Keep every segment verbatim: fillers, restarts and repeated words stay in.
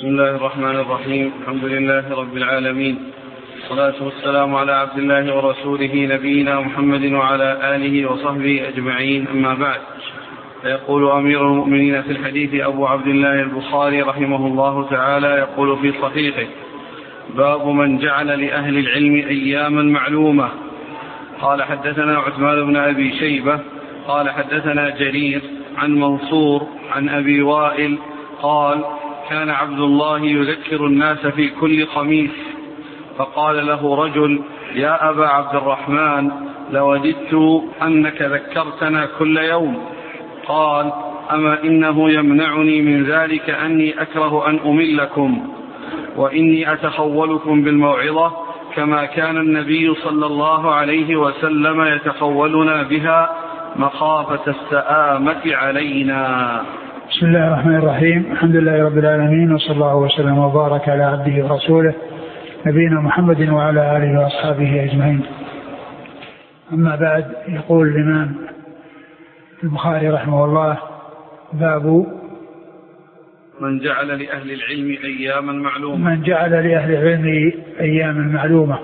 بسم الله الرحمن الرحيم. الحمد لله رب العالمين، والصلاة والسلام على عبد الله ورسوله نبينا محمد وعلى آله وصحبه أجمعين، أما بعد. فيقول أمير المؤمنين في الحديث أبو عبد الله البخاري رحمه الله تعالى يقول في صحيحه: باب من جعل لأهل العلم أياما معلومة. قال حدثنا عثمان بن أبي شيبة قال حدثنا جرير عن منصور عن أبي وائل قال: كان عبد الله يذكر الناس في كل خميس، فقال له رجل: يا أبا عبد الرحمن، لوددت أنك ذكرتنا كل يوم. قال: أما إنه يمنعني من ذلك أني أكره أن أملكم، وإني أتخولكم بالموعظة كما كان النبي صلى الله عليه وسلم يتخولنا بها مخافة السآمة علينا. بسم الله الرحمن الرحيم. الحمد لله رب العالمين، وصلى الله وسلم وبارك على عبده ورسوله نبينا محمد وعلى آله وأصحابه أجمعين. أما بعد، يقول الإمام البخاري رحمه الله: باب من جعل لأهل العلم أياما معلومة. من جعل لأهل العلم أياما معلومة،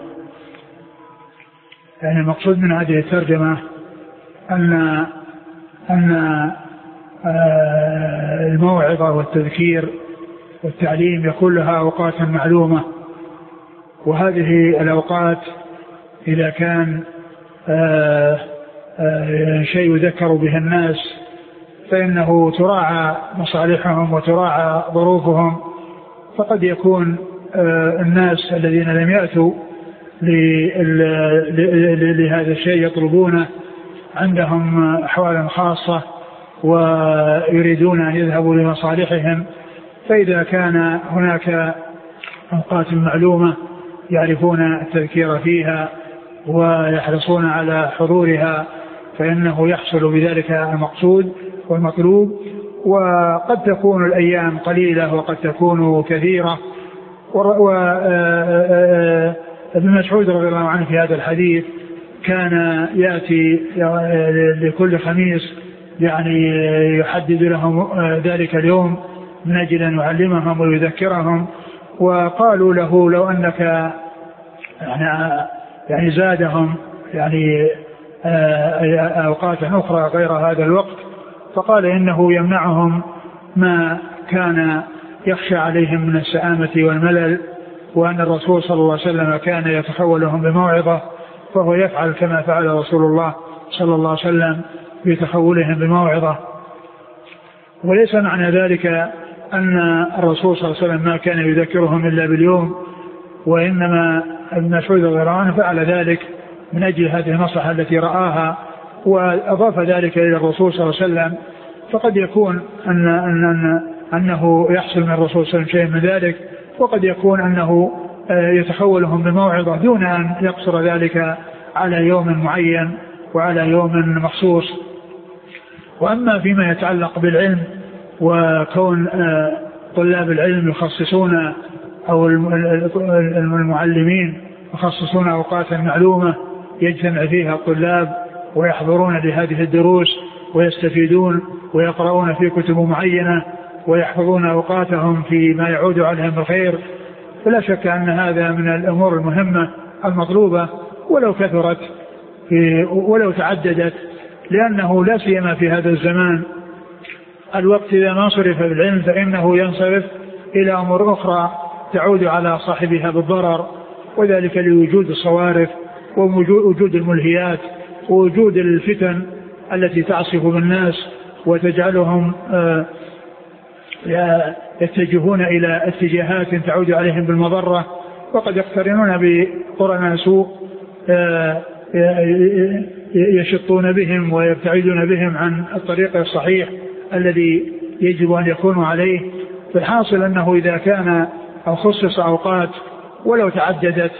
يعني المقصود من هذه الترجمة أن أن الموعظة والتذكير والتعليم يكون لها أوقات معلومة، وهذه الأوقات إذا كان شيء يذكر به الناس فإنه تراعى مصالحهم وتراعى ظروفهم، فقد يكون الناس الذين لم يأتوا لهذا الشيء يطلبونه عندهم أحوال خاصة ويريدون أن يذهبوا لمصالحهم، فإذا كان هناك أوقات معلومة يعرفون التذكير فيها ويحرصون على حضورها فإنه يحصل بذلك المقصود والمطلوب. وقد تكون الأيام قليلة وقد تكون كثيرة. وابن مسعود رضي الله عنه في هذا الحديث كان يأتي لكل خميس يعني يحدد لهم ذلك اليوم من أجل أن يعلمهم ويذكرهم، وقالوا له: لو أنك يعني, يعني زادهم يعني أوقات أخرى غير هذا الوقت. فقال: إنه يمنعهم ما كان يخشى عليهم من السآمة والملل، وأن الرسول صلى الله عليه وسلم كان يتخولهم بموعظة، فهو يفعل كما فعل رسول الله صلى الله عليه وسلم بتخولهم بموعظة. وليس معنى ذلك أن الرسول صلى الله عليه وسلم ما كان يذكرهم إلا باليوم، وإنما ابن مسعود رضي الله عنه فعل ذلك من أجل هذه المصلحة التي رآها وأضاف ذلك إلى الرسول صلى الله عليه وسلم. فقد يكون أن أن أنه يحصل من الرسول صلى الله عليه وسلم شيء من ذلك، وقد يكون أنه يتخولهم بموعظة دون أن يقصر ذلك على يوم معين وعلى يوم مخصوص. وأما فيما يتعلق بالعلم وكون طلاب العلم يخصصون أو المعلمين يخصصون أوقات معلومة يجتمع فيها الطلاب ويحضرون لهذه الدروس ويستفيدون ويقرؤون في كتب معينة ويحفظون أوقاتهم فيما يعود عليهم بالخير، فلا شك أن هذا من الأمور المهمة المطلوبة ولو كثرت ولو تعددت، لأنه لا سيما في هذا الزمان الوقت إذا ما صرف بالعلم فإنه ينصرف إلى أمور أخرى تعود على صاحبها بالضرر، وذلك لوجود الصوارف ووجود الملهيات ووجود الفتن التي تعصف بالناس وتجعلهم يتجهون إلى اتجاهات تعود عليهم بالمضرة، وقد يقترنون بقرناء سوء يشطون بهم ويبتعدون بهم عن الطريق الصحيح الذي يجب أن يكونوا عليه. فالحاصل أنه إذا كان أو خصص أوقات ولو تعددت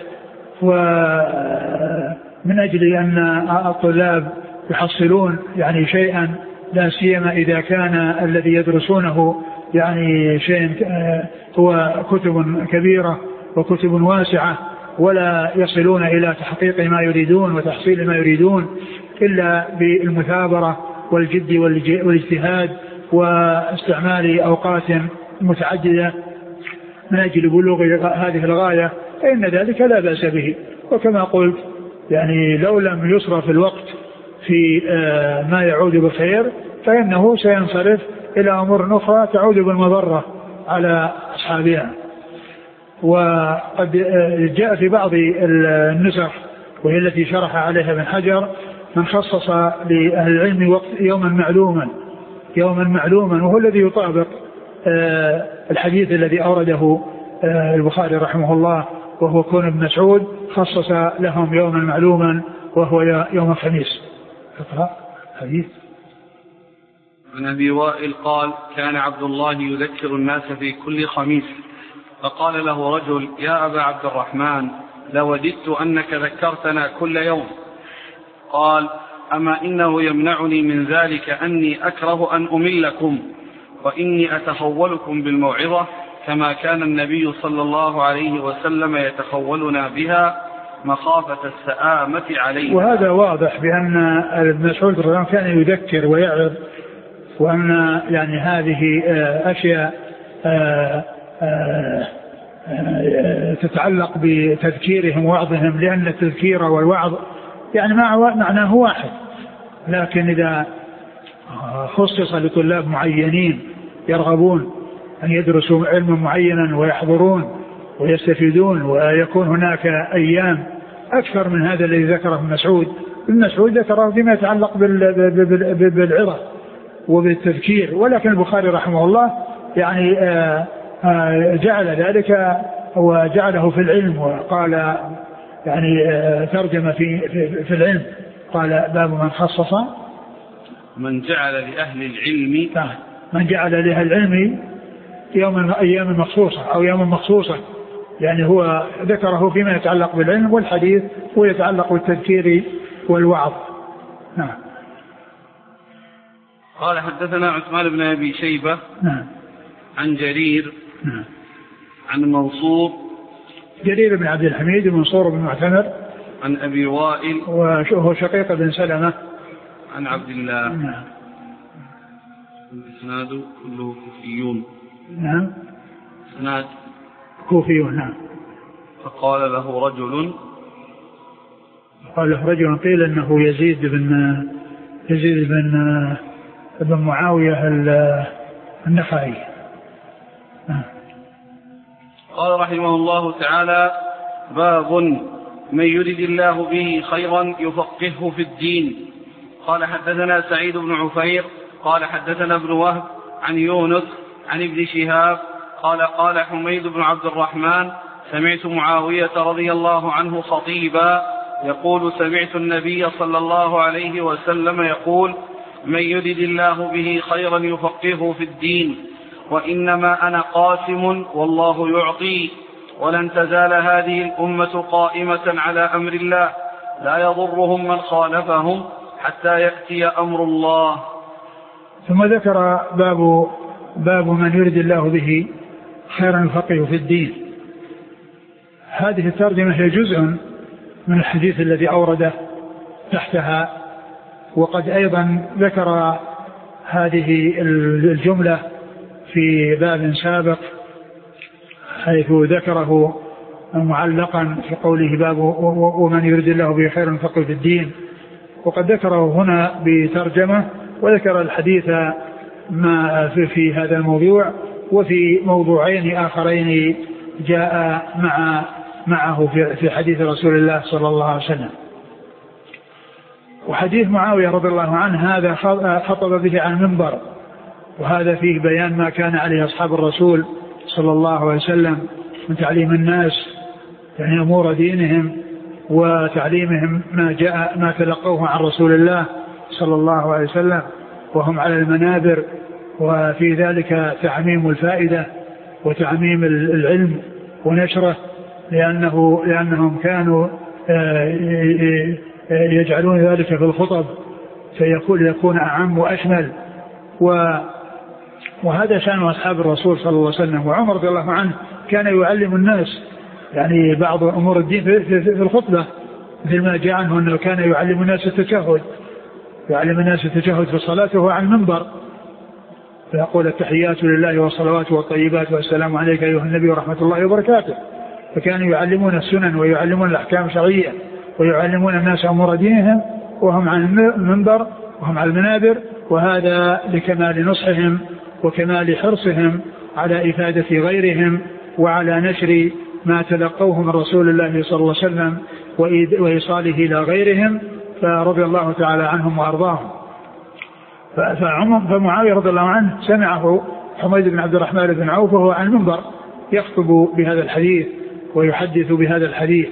ومن أجل أن الطلاب يحصلون يعني شيئا، لا سيما إذا كان الذي يدرسونه يعني شيء هو كتب كبيرة وكتب واسعة ولا يصلون إلى تحقيق ما يريدون وتحصيل ما يريدون إلا بالمثابرة والجد والاجتهاد واستعمال أوقات متعددة. من أجل بلوغ هذه الغاية فإن ذلك لا بأس به. وكما قلت يعني لو لم يصرف الوقت في ما يعود بخير فإنه سينصرف إلى أمور أخرى تعود بالمضرة على أصحابها. وقد جاء في بعض النسخ وهي التي شرح عليها ابن حجر من خصص لأهل العلم وقت يوما معلوما يوما معلوما وهو الذي يطابق الحديث الذي أورده البخاري رحمه الله وهو كون ابن مسعود خصص لهم يوما معلوما وهو يوم الخميس. اقرأ حديث. عن أبي وائل قال كان عبد الله يذكر الناس في كل خميس فقال له رجل يا أبا عبد الرحمن لوددت أنك ذكرتنا كل يوم. قال أما إنه يمنعني من ذلك أني أكره أن أملكم وإني أتخولكم بالموعظة كما كان النبي صلى الله عليه وسلم يتخولنا بها مخافة السآمة عليه. وهذا واضح بأن ابن مسعود رضي الله عنه كان يذكر ويعظ وأن يعني هذه أشياء تتعلق بتذكيرهم ووعظهم لأن التذكير والوعظ يعني معناه واحد لكن إذا خصص لطلاب معينين يرغبون أن يدرسوا علما معينا ويحضرون ويستفيدون ويكون هناك أيام أكثر من هذا الذي ذكره ابن مسعود. ابن مسعود ذكره فيما يتعلق بالعظة وبالتذكير ولكن البخاري رحمه الله يعني جعل ذلك وجعله في العلم وقال يعني ترجم في في العلم قال باب من خصص من جعل لأهل العلم من جعل لأهل العلم يوم أيام مخصوصة أو يوم مخصوصة يعني هو ذكره فيما يتعلق بالعلم والحديث ويتعلق بالتذكير والوعظ. نعم. قال حدثنا عثمان بن أبي شيبة نعم. عن جرير نعم. عن منصور جرير بن عبد الحميد منصور بن معتمر عن أبي وائل وهو شقيق بن سلمة عن عبد الله. نعم. الإسناد كله كوفيون. نعم. إسناد كوفيون. نعم. فقال له رجل قال له رجل قيل إنه يزيد بن يزيد بن بن معاوية النخعي. نعم. قال رحمه الله تعالى باب من يرد الله به خيرا يفقهه في الدين. قال حدثنا سعيد بن عفير قال حدثنا ابن وهب عن يونس عن ابن شهاب قال قال حميد بن عبد الرحمن سمعت معاوية رضي الله عنه خطيبا يقول سمعت النبي صلى الله عليه وسلم يقول من يرد الله به خيرا يفقهه في الدين وإنما أنا قاسم والله يعطي ولن تزال هذه الأمة قائمة على أمر الله لا يضرهم من خالفهم حتى يأتي أمر الله. ثم ذكر باب باب من يرد الله به خيرا يفقهه في الدين. هذه الترجمة هي جزء من الحديث الذي أورده تحتها وقد أيضا ذكر هذه الجملة في باب سابق حيث ذكره معلقا في قوله باب ومن يرد الله به خيرا يفقهه في الدين وقد ذكره هنا بترجمة وذكر الحديث ما في, في هذا الموضوع وفي موضوعين آخرين جاء مع معه في, في حديث رسول الله صلى الله عليه وسلم. وحديث معاوية رضي الله عنه هذا خطب به عن منبر وهذا فيه بيان ما كان عليه أصحاب الرسول صلى الله عليه وسلم من تعليم الناس يعني أمور دينهم وتعليمهم ما جاء ما تلقوه عن رسول الله صلى الله عليه وسلم وهم على المنابر وفي ذلك تعميم الفائدة وتعميم العلم ونشره لأنه لأنهم كانوا يجعلون ذلك في الخطب فيكون يكون أعم وأشمل وهذا شأن أصحاب الرسول صلى الله عليه وسلم. وعمر رضي الله عنه كان يعلم الناس يعني بعض أمور الدين في الخطبة مثل ما جاء عنه أنه كان يعلم الناس التشهد يعلم الناس التشهد في الصلاة وهو على المنبر فيقول التحيات لله والصلوات والطيبات والسلام عليك أيها النبي ورحمة الله وبركاته. فكانوا يعلمون السنن ويعلمون الأحكام الشرعية ويعلمون الناس أمور دينهم وهم على المنبر وهم على المنابر، وهذا لكمال نصحهم وكمال حرصهم على إفادة غيرهم وعلى نشر ما تلقوه من رسول الله صلى الله عليه وسلم وإيصاله إلى غيرهم، فرضي الله تعالى عنهم وأرضاهم. فمعاوية رضي الله عنه سمعه حميد بن عبد الرحمن بن عوف وهو عن المنبر يخطب بهذا الحديث ويحدث بهذا الحديث.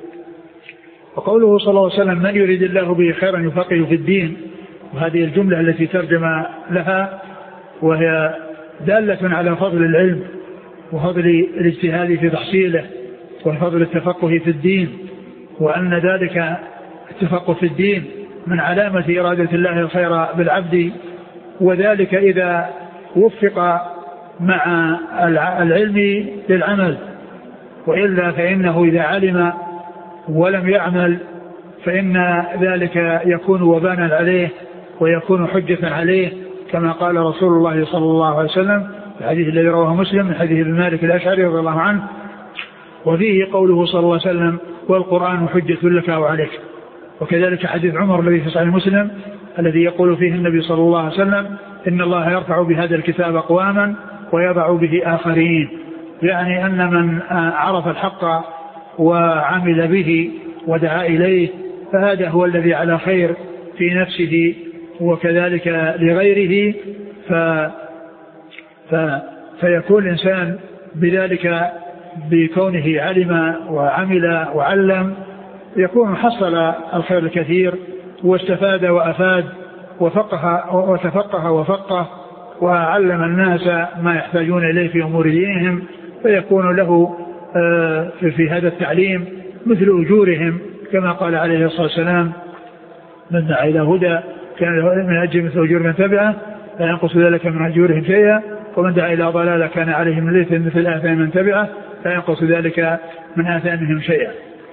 وقوله صلى الله عليه وسلم من يريد الله به خيرا يفقهه في الدين، وهذه الجملة التي ترجم لها وهي دالة على فضل العلم وفضل الاجتهاد في تحصيله وفضل التفقه في الدين، وأن ذلك التفقه في الدين من علامة إرادة الله الخير بالعبد، وذلك إذا وفق مع العلم للعمل، وإلا فإنه إذا علم ولم يعمل فإن ذلك يكون وبانا عليه ويكون حجة عليه، كما قال رسول الله صلى الله عليه وسلم في الحديث الذي رواه مسلم من حديث ابن مالك الأشعري رضي الله عنه، وفيه قوله صلى الله عليه وسلم والقرآن حجة لك أو عليك. وكذلك حديث عمر الذي في صحيح مسلم الذي يقول فيه النبي صلى الله عليه وسلم إن الله يرفع بهذا الكتاب أقواما ويضع به آخرين، يعني أن من عرف الحق وعمل به ودعا إليه فهذا هو الذي على خير في نفسه وكذلك لغيره، ف... ف... فيكون الإنسان بذلك بكونه علم وعمل وعلم يكون حصل الخير الكثير واستفاد وأفاد وفقه وتفقه وفقه وعلم الناس ما يحتاجون إليه في أمور دينهم، فيكون له في هذا التعليم مثل أجورهم، كما قال عليه الصلاة والسلام من دعا إلى هدى كان من أجل مثل أجور من تبعه لا ينقص ذلك من أجورهم شيئا، ومن دعا إلى ضلالة كان عليه من الإثم مثل آثام من تبعه لا ينقص ذلك من آثامهم شيئا.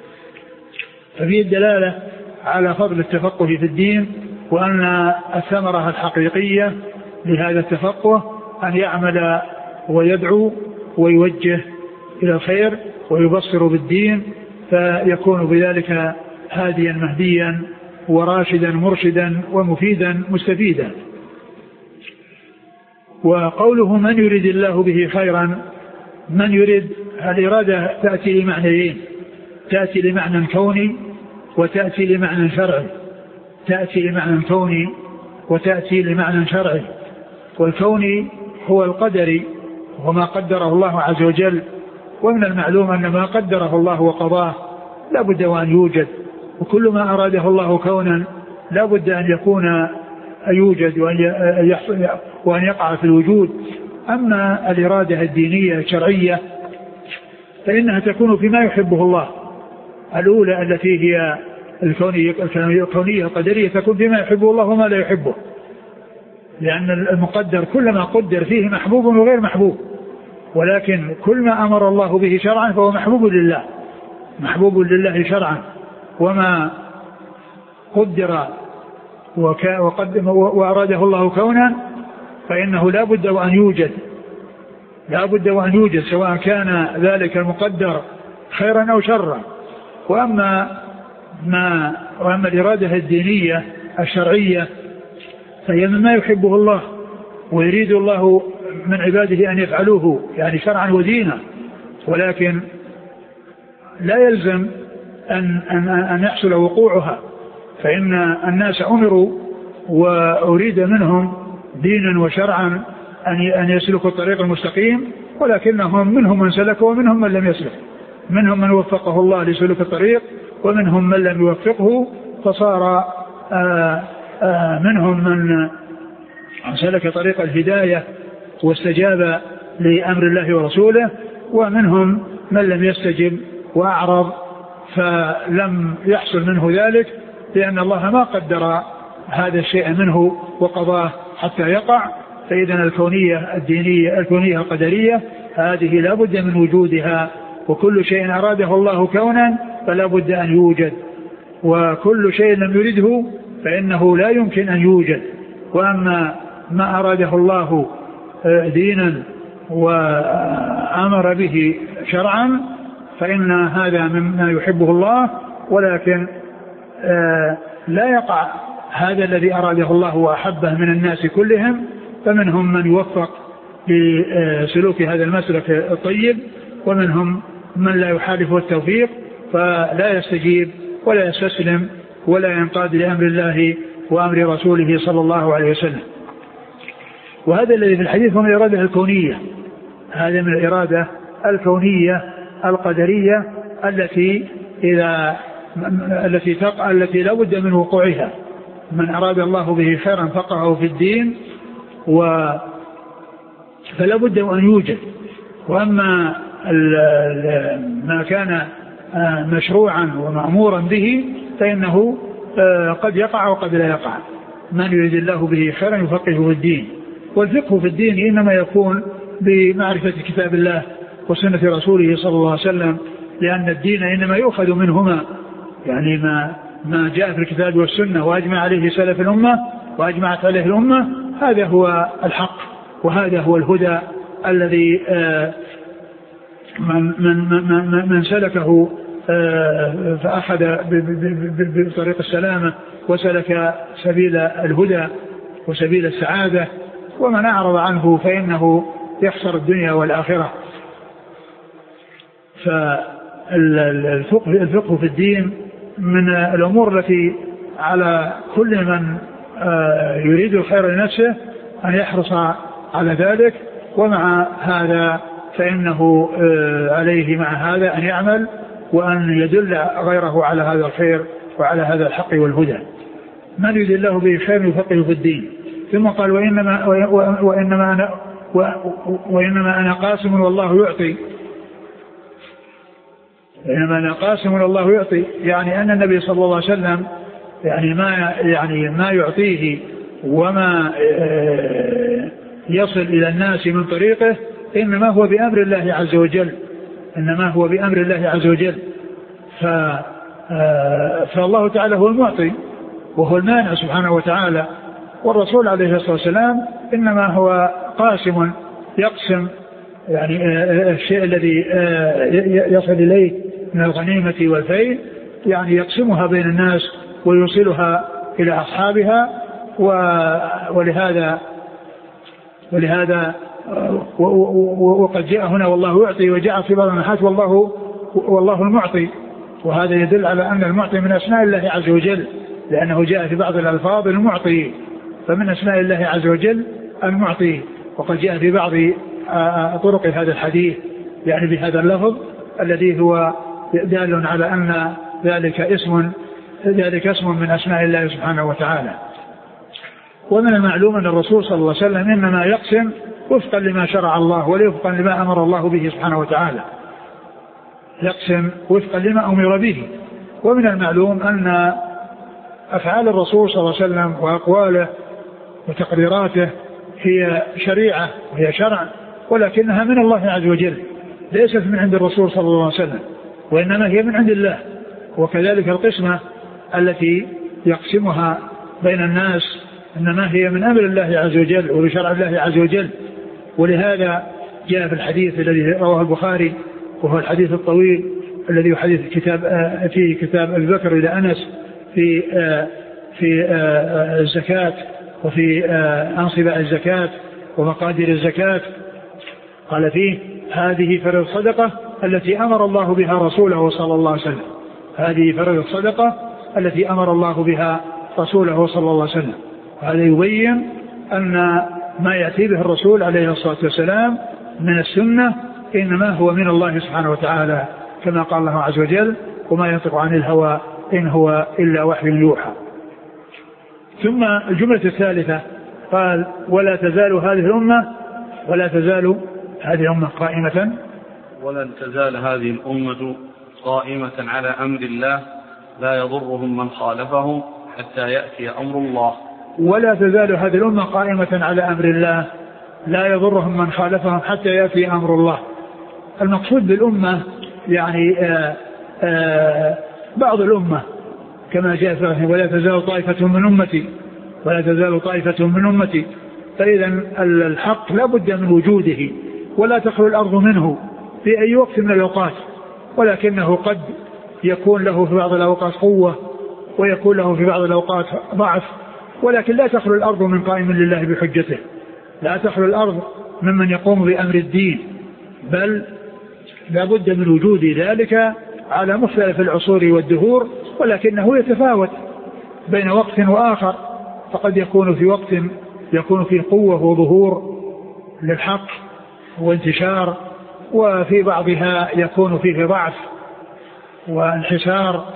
ففيه الدلالة على فضل التفقه في الدين، وأن الثمرة الحقيقية لهذا التفقه أن يعمل ويدعو ويوجه إلى الخير ويبصر بالدين، فيكون بذلك هاديا مهديا وراشدا مرشدا ومفيدا مستفيدا. وقوله من يريد الله به خيرا، من يريد الإرادة تأتي لمعنيين، تأتي لمعنى كوني وتأتي لمعنى شرعي، تأتي لمعنى كوني وتأتي لمعنى شرعي. والكوني هو القدري وما قدره الله عز وجل، ومن المعلوم أن ما قدره الله وقضاه لا بد وأن يوجد، وكل ما أراده الله كونا لا بد أن يكون يوجد وأن يقع في الوجود. أما الإرادة الدينية الشرعية فإنها تكون فيما يحبه الله، الأولى التي هي الكونية القدرية تكون فيما يحبه الله وما لا يحبه، لأن المقدر كلما قدر فيه محبوب وغير محبوب، ولكن كل ما أمر الله به شرعا فهو محبوب لله، محبوب لله شرعا، وما قدر وقدم وأراده الله كونا فإنه لا بد وأن يوجد، لا بد وأن يوجد سواء كان ذلك المقدر خيرا أو شرا. وأما ما وأما الإرادة الدينية الشرعية فهي مما يحبه الله ويريد الله من عباده أن يفعلوه يعني شرعا ودينا، ولكن لا يلزم أن, أن, أن يحصل وقوعها، فإن الناس أمروا وأريد منهم دينا وشرعا أن يسلكوا الطريق المستقيم، ولكنهم منهم من سلك ومنهم من لم يسلك، منهم من وفقه الله لسلوك الطريق ومنهم من لم يوفقه فصار آآ آآ منهم من سلك طريق الهداية واستجاب لأمر الله ورسوله، ومنهم من لم يستجب وأعرض فلم يحصل منه ذلك، لأن الله ما قدر هذا الشيء منه وقضاه حتى يقع. فإذن الكونية الدينية الكونية القدرية هذه لا بد من وجودها، وكل شيء أراده الله كونا فلا بد أن يوجد، وكل شيء لم يرده فإنه لا يمكن أن يوجد. وأما ما أراده الله دينا وأمر به شرعا فإن هذا مما يحبه الله، ولكن لا يقع هذا الذي أراده الله وأحبه من الناس كلهم، فمنهم من يوفق لسلوك هذا المسلك الطيب، ومنهم من لا يحالفه التوفيق فلا يستجيب ولا يستسلم ولا ينقاد لأمر الله وأمر رسوله صلى الله عليه وسلم. وهذا الذي في الحديث هو من الإرادة الكونية، هذا من الإرادة الكونية القدرية التي إذا التي تقع التي لا بد من وقوعها. من أراد الله به خيرا فقهه في الدين و فلا بد أن يوجد. وأما ما كان مشروعا ومأمورا به فإنه قد يقع وقد لا يقع. من يريد الله به خيرا يفقهه في الدين. والفقه في الدين إنما يكون بمعرفة كتاب الله وسنة رسوله صلى الله عليه وسلم، لأن الدين إنما يؤخذ منهما، يعني ما ما جاء في الكتاب والسنة وأجمع عليه سلف الأمة وأجمعت عليه الأمة، هذا هو الحق وهذا هو الهدى الذي من, من, من, من سلكه فأخذ بطريق السلامة وسلك سبيل الهدى وسبيل السعادة، ومن أعرض عنه فإنه يخسر الدنيا والآخرة. فالفقه في الدين من الأمور التي على كل من يريد الخير لنفسه أن يحرص على ذلك، ومع هذا فإنه عليه مع هذا أن يعمل وأن يدل غيره على هذا الخير وعلى هذا الحق والهدى. من يريد الله به خير يفقهه في الدين. ثم قال وإنما, وإنما, أنا وإنما أنا قاسم والله يعطي. وإنما أنا قاسم والله يعطي، يعني أن النبي صلى الله عليه وسلم يعني ما, يعني ما يعطيه وما يصل إلى الناس من طريقه إنما هو بأمر الله عز وجل، إنما هو بأمر الله عز وجل. فالله تعالى هو المعطي وهو المانع سبحانه وتعالى، والرسول عليه الصلاة والسلام إنما هو قاسم يقسم يعني الشيء الذي يصل إليه من الغنيمة والفيء، يعني يقسمها بين الناس ويوصلها إلى أصحابها. ولهذا ولهذا وقد جاء هنا والله يعطي، وجاء في بعض النحات والله والله المعطي، وهذا يدل على أن المعطي من أسماء الله عز وجل، لأنه جاء في بعض الألفاظ المعطي، فمن أسماء الله عز وجل المعطي. وقد جاء في بعض طرق هذا الحديث يعني بهذا اللفظ الذي هو دال على أن ذلك اسم ذلك اسم من أسماء الله سبحانه وتعالى. ومن المعلوم أن الرسول صلى الله عليه وسلم إنما يقسم وفقا لما شرع الله وفقا لما أمر الله به سبحانه وتعالى، يقسم وفقا لما أمر به. ومن المعلوم أن أفعال الرسول صلى الله عليه وسلم وأقواله وتقريراته هي شريعة وهي شرع، ولكنها من الله عز وجل، ليست من عند الرسول صلى الله عليه وسلم، وإنما هي من عند الله. وكذلك القسمة التي يقسمها بين الناس إنما هي من أمر الله عز وجل وبشرع الله عز وجل. ولهذا جاء في الحديث الذي رواه البخاري، وهو الحديث الطويل الذي يحدث كتاب في كتاب أبي بكر إلى أنس في في الزكاة وفي أنصبة الزكاة ومقادير الزكاة، قال فيه هذه فرض الصدقة التي أمر الله بها رسوله صلى الله عليه وسلم، هذه فرض الصدقة التي أمر الله بها رسوله صلى الله عليه وسلم. وهذا يبين أن ما يأتي به الرسول عليه الصلاة والسلام من السنة إنما هو من الله سبحانه وتعالى، كما قال الله عز وجل وما ينطق عن الهوى إن هو إلا وحي يوحى. ثم الجملة الثالثة قال ولا تزال هذه الأمة ولا تزال هذه الأمة قائمة ولن تزال هذه الأمة قائمة على أمر الله لا يضرهم من خالفهم حتى يأتي أمر الله. ولا تزال هذه الأمة قائمة على أمر الله لا يضرهم من خالفهم حتى يأتي أمر الله. المقصود بالأمة يعني آآ آآ بعض الأمة كما جاء في ولا تزال طائفة من أمتي ولا تزال طائفة من أمتي، فإذا الحق لا بد من وجوده ولا تخلو الأرض منه في أي وقت من الأوقات، ولكنه قد يكون له في بعض الأوقات قوة ويكون له في بعض الأوقات ضعف، ولكن لا تخلو الأرض من قائم لله بحجته، لا تخلو الأرض ممن يقوم بأمر الدين، بل لا بد من وجود ذلك على مختلف العصور والدهور، ولكنه يتفاوت بين وقت وآخر، فقد يكون في وقت يكون فيه قوة وظهور للحق وانتشار، وفي بعضها يكون فيه ضعف وانحسار،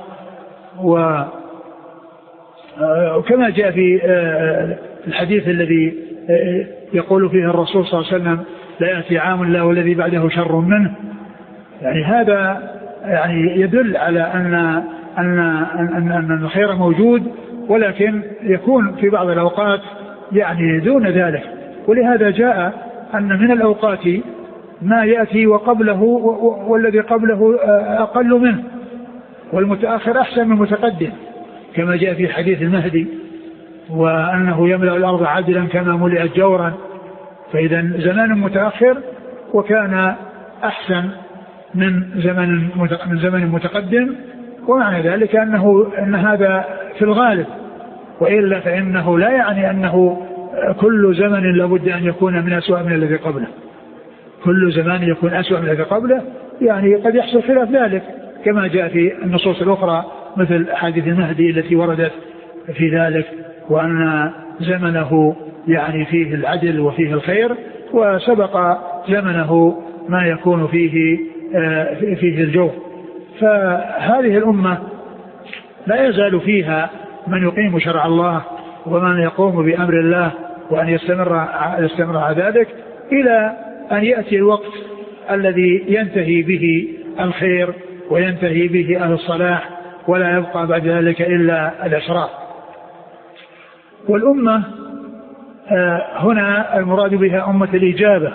وكما جاء في الحديث الذي يقول فيه الرسول صلى الله عليه وسلم لا يأتي عام الله والذي بعده شر منه، يعني هذا يعني يدل على أن أن أن أن الخير موجود، ولكن يكون في بعض الأوقات يعني دون ذلك. ولهذا جاء أن من الأوقات ما يأتي وقبله والذي قبله أقل منه، والمتأخر أحسن من المتقدم، كما جاء في حديث المهدي وأنه يملأ الأرض عدلا كما ملئت جورا. فإذا زمان متأخر وكان أحسن من زمن من زمن متقدم، ومعنى ذلك أنه أن هذا في الغالب، وإلا فإنه لا يعني أنه كل زمن لابد أن يكون من أسوأ من الذي قبله، كل زمان يكون أسوأ من الذي قبله، يعني قد يحصل خلاف ذلك كما جاء في النصوص الأخرى مثل حديث المهدي التي وردت في ذلك، وأن زمنه يعني فيه العدل وفيه الخير، وسبق زمنه ما يكون فيه فيه الجور. فهذه الأمة لا يزال فيها من يقيم شرع الله ومن يقوم بأمر الله، وأن يستمر يستمر على ذلك إلى أن يأتي الوقت الذي ينتهي به الخير وينتهي به أهل الصلاح، ولا يبقى بعد ذلك إلا الأشرار. والأمة هنا المراد بها أمة الإجابة،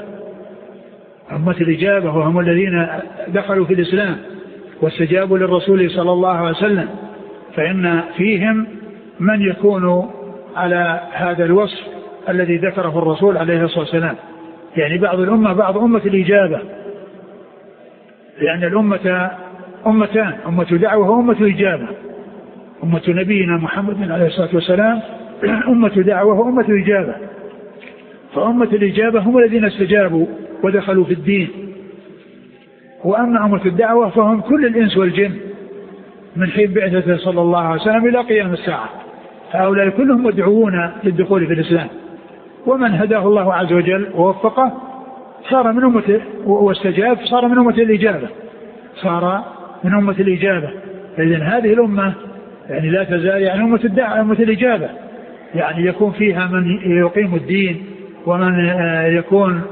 أمة الإجابة وهم الذين دخلوا في الإسلام واستجابوا للرسول صلى الله عليه وسلم، فإن فيهم من يكون على هذا الوصف الذي ذكره الرسول عليه الصلاة والسلام، يعني بعض الأمة بعض أمة الإجابة، لأن الأمة أمتان، أمة دعوة وأمة إجابة. أمة نبينا محمد عليه الصلاة والسلام أمة دعوة وأمة إجابة، فأمة الإجابة هم الذين استجابوا ودخلوا في الدين، وأما أمة الدعوة فهم كل الإنس والجن من حين بعثته صلى الله عليه وسلم إلى قيام الساعة، هؤلاء كلهم مدعوون للدخول في الإسلام، ومن هداه الله عز وجل ووفقه صار من أمة واستجاب صار من أمة الإجابة، صار من أمة الإجابة. إذن هذه الأمة يعني لا تزال يعني أمة الدعوة أمة الإجابة، يعني يكون فيها من يقيم الدين ومن يكون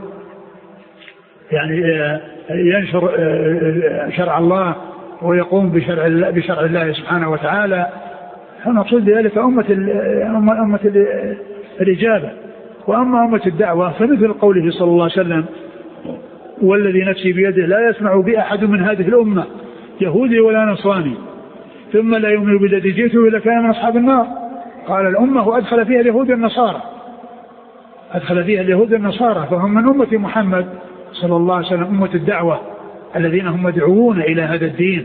يعني ينشر شرع الله ويقوم بشرع الله, بشرع الله سبحانه وتعالى. فنقصد بذلك أمة, أمة الإجابة. وأما أمة الدعوة فمثل قوله صلى الله عليه وسلم والذي نفسي بيده لا يسمع بأحد من هذه الأمة يهودي ولا نصراني ثم لا يؤمن بالذي جئته إلا كان من أصحاب النار. قال الأمة وأدخل فيها اليهود والنصارى، أدخل فيها اليهود والنصارى، فهم من أمة محمد صلى الله عليه وسلم أمة الدعوة الذين هم مدعوون إلى هذا الدين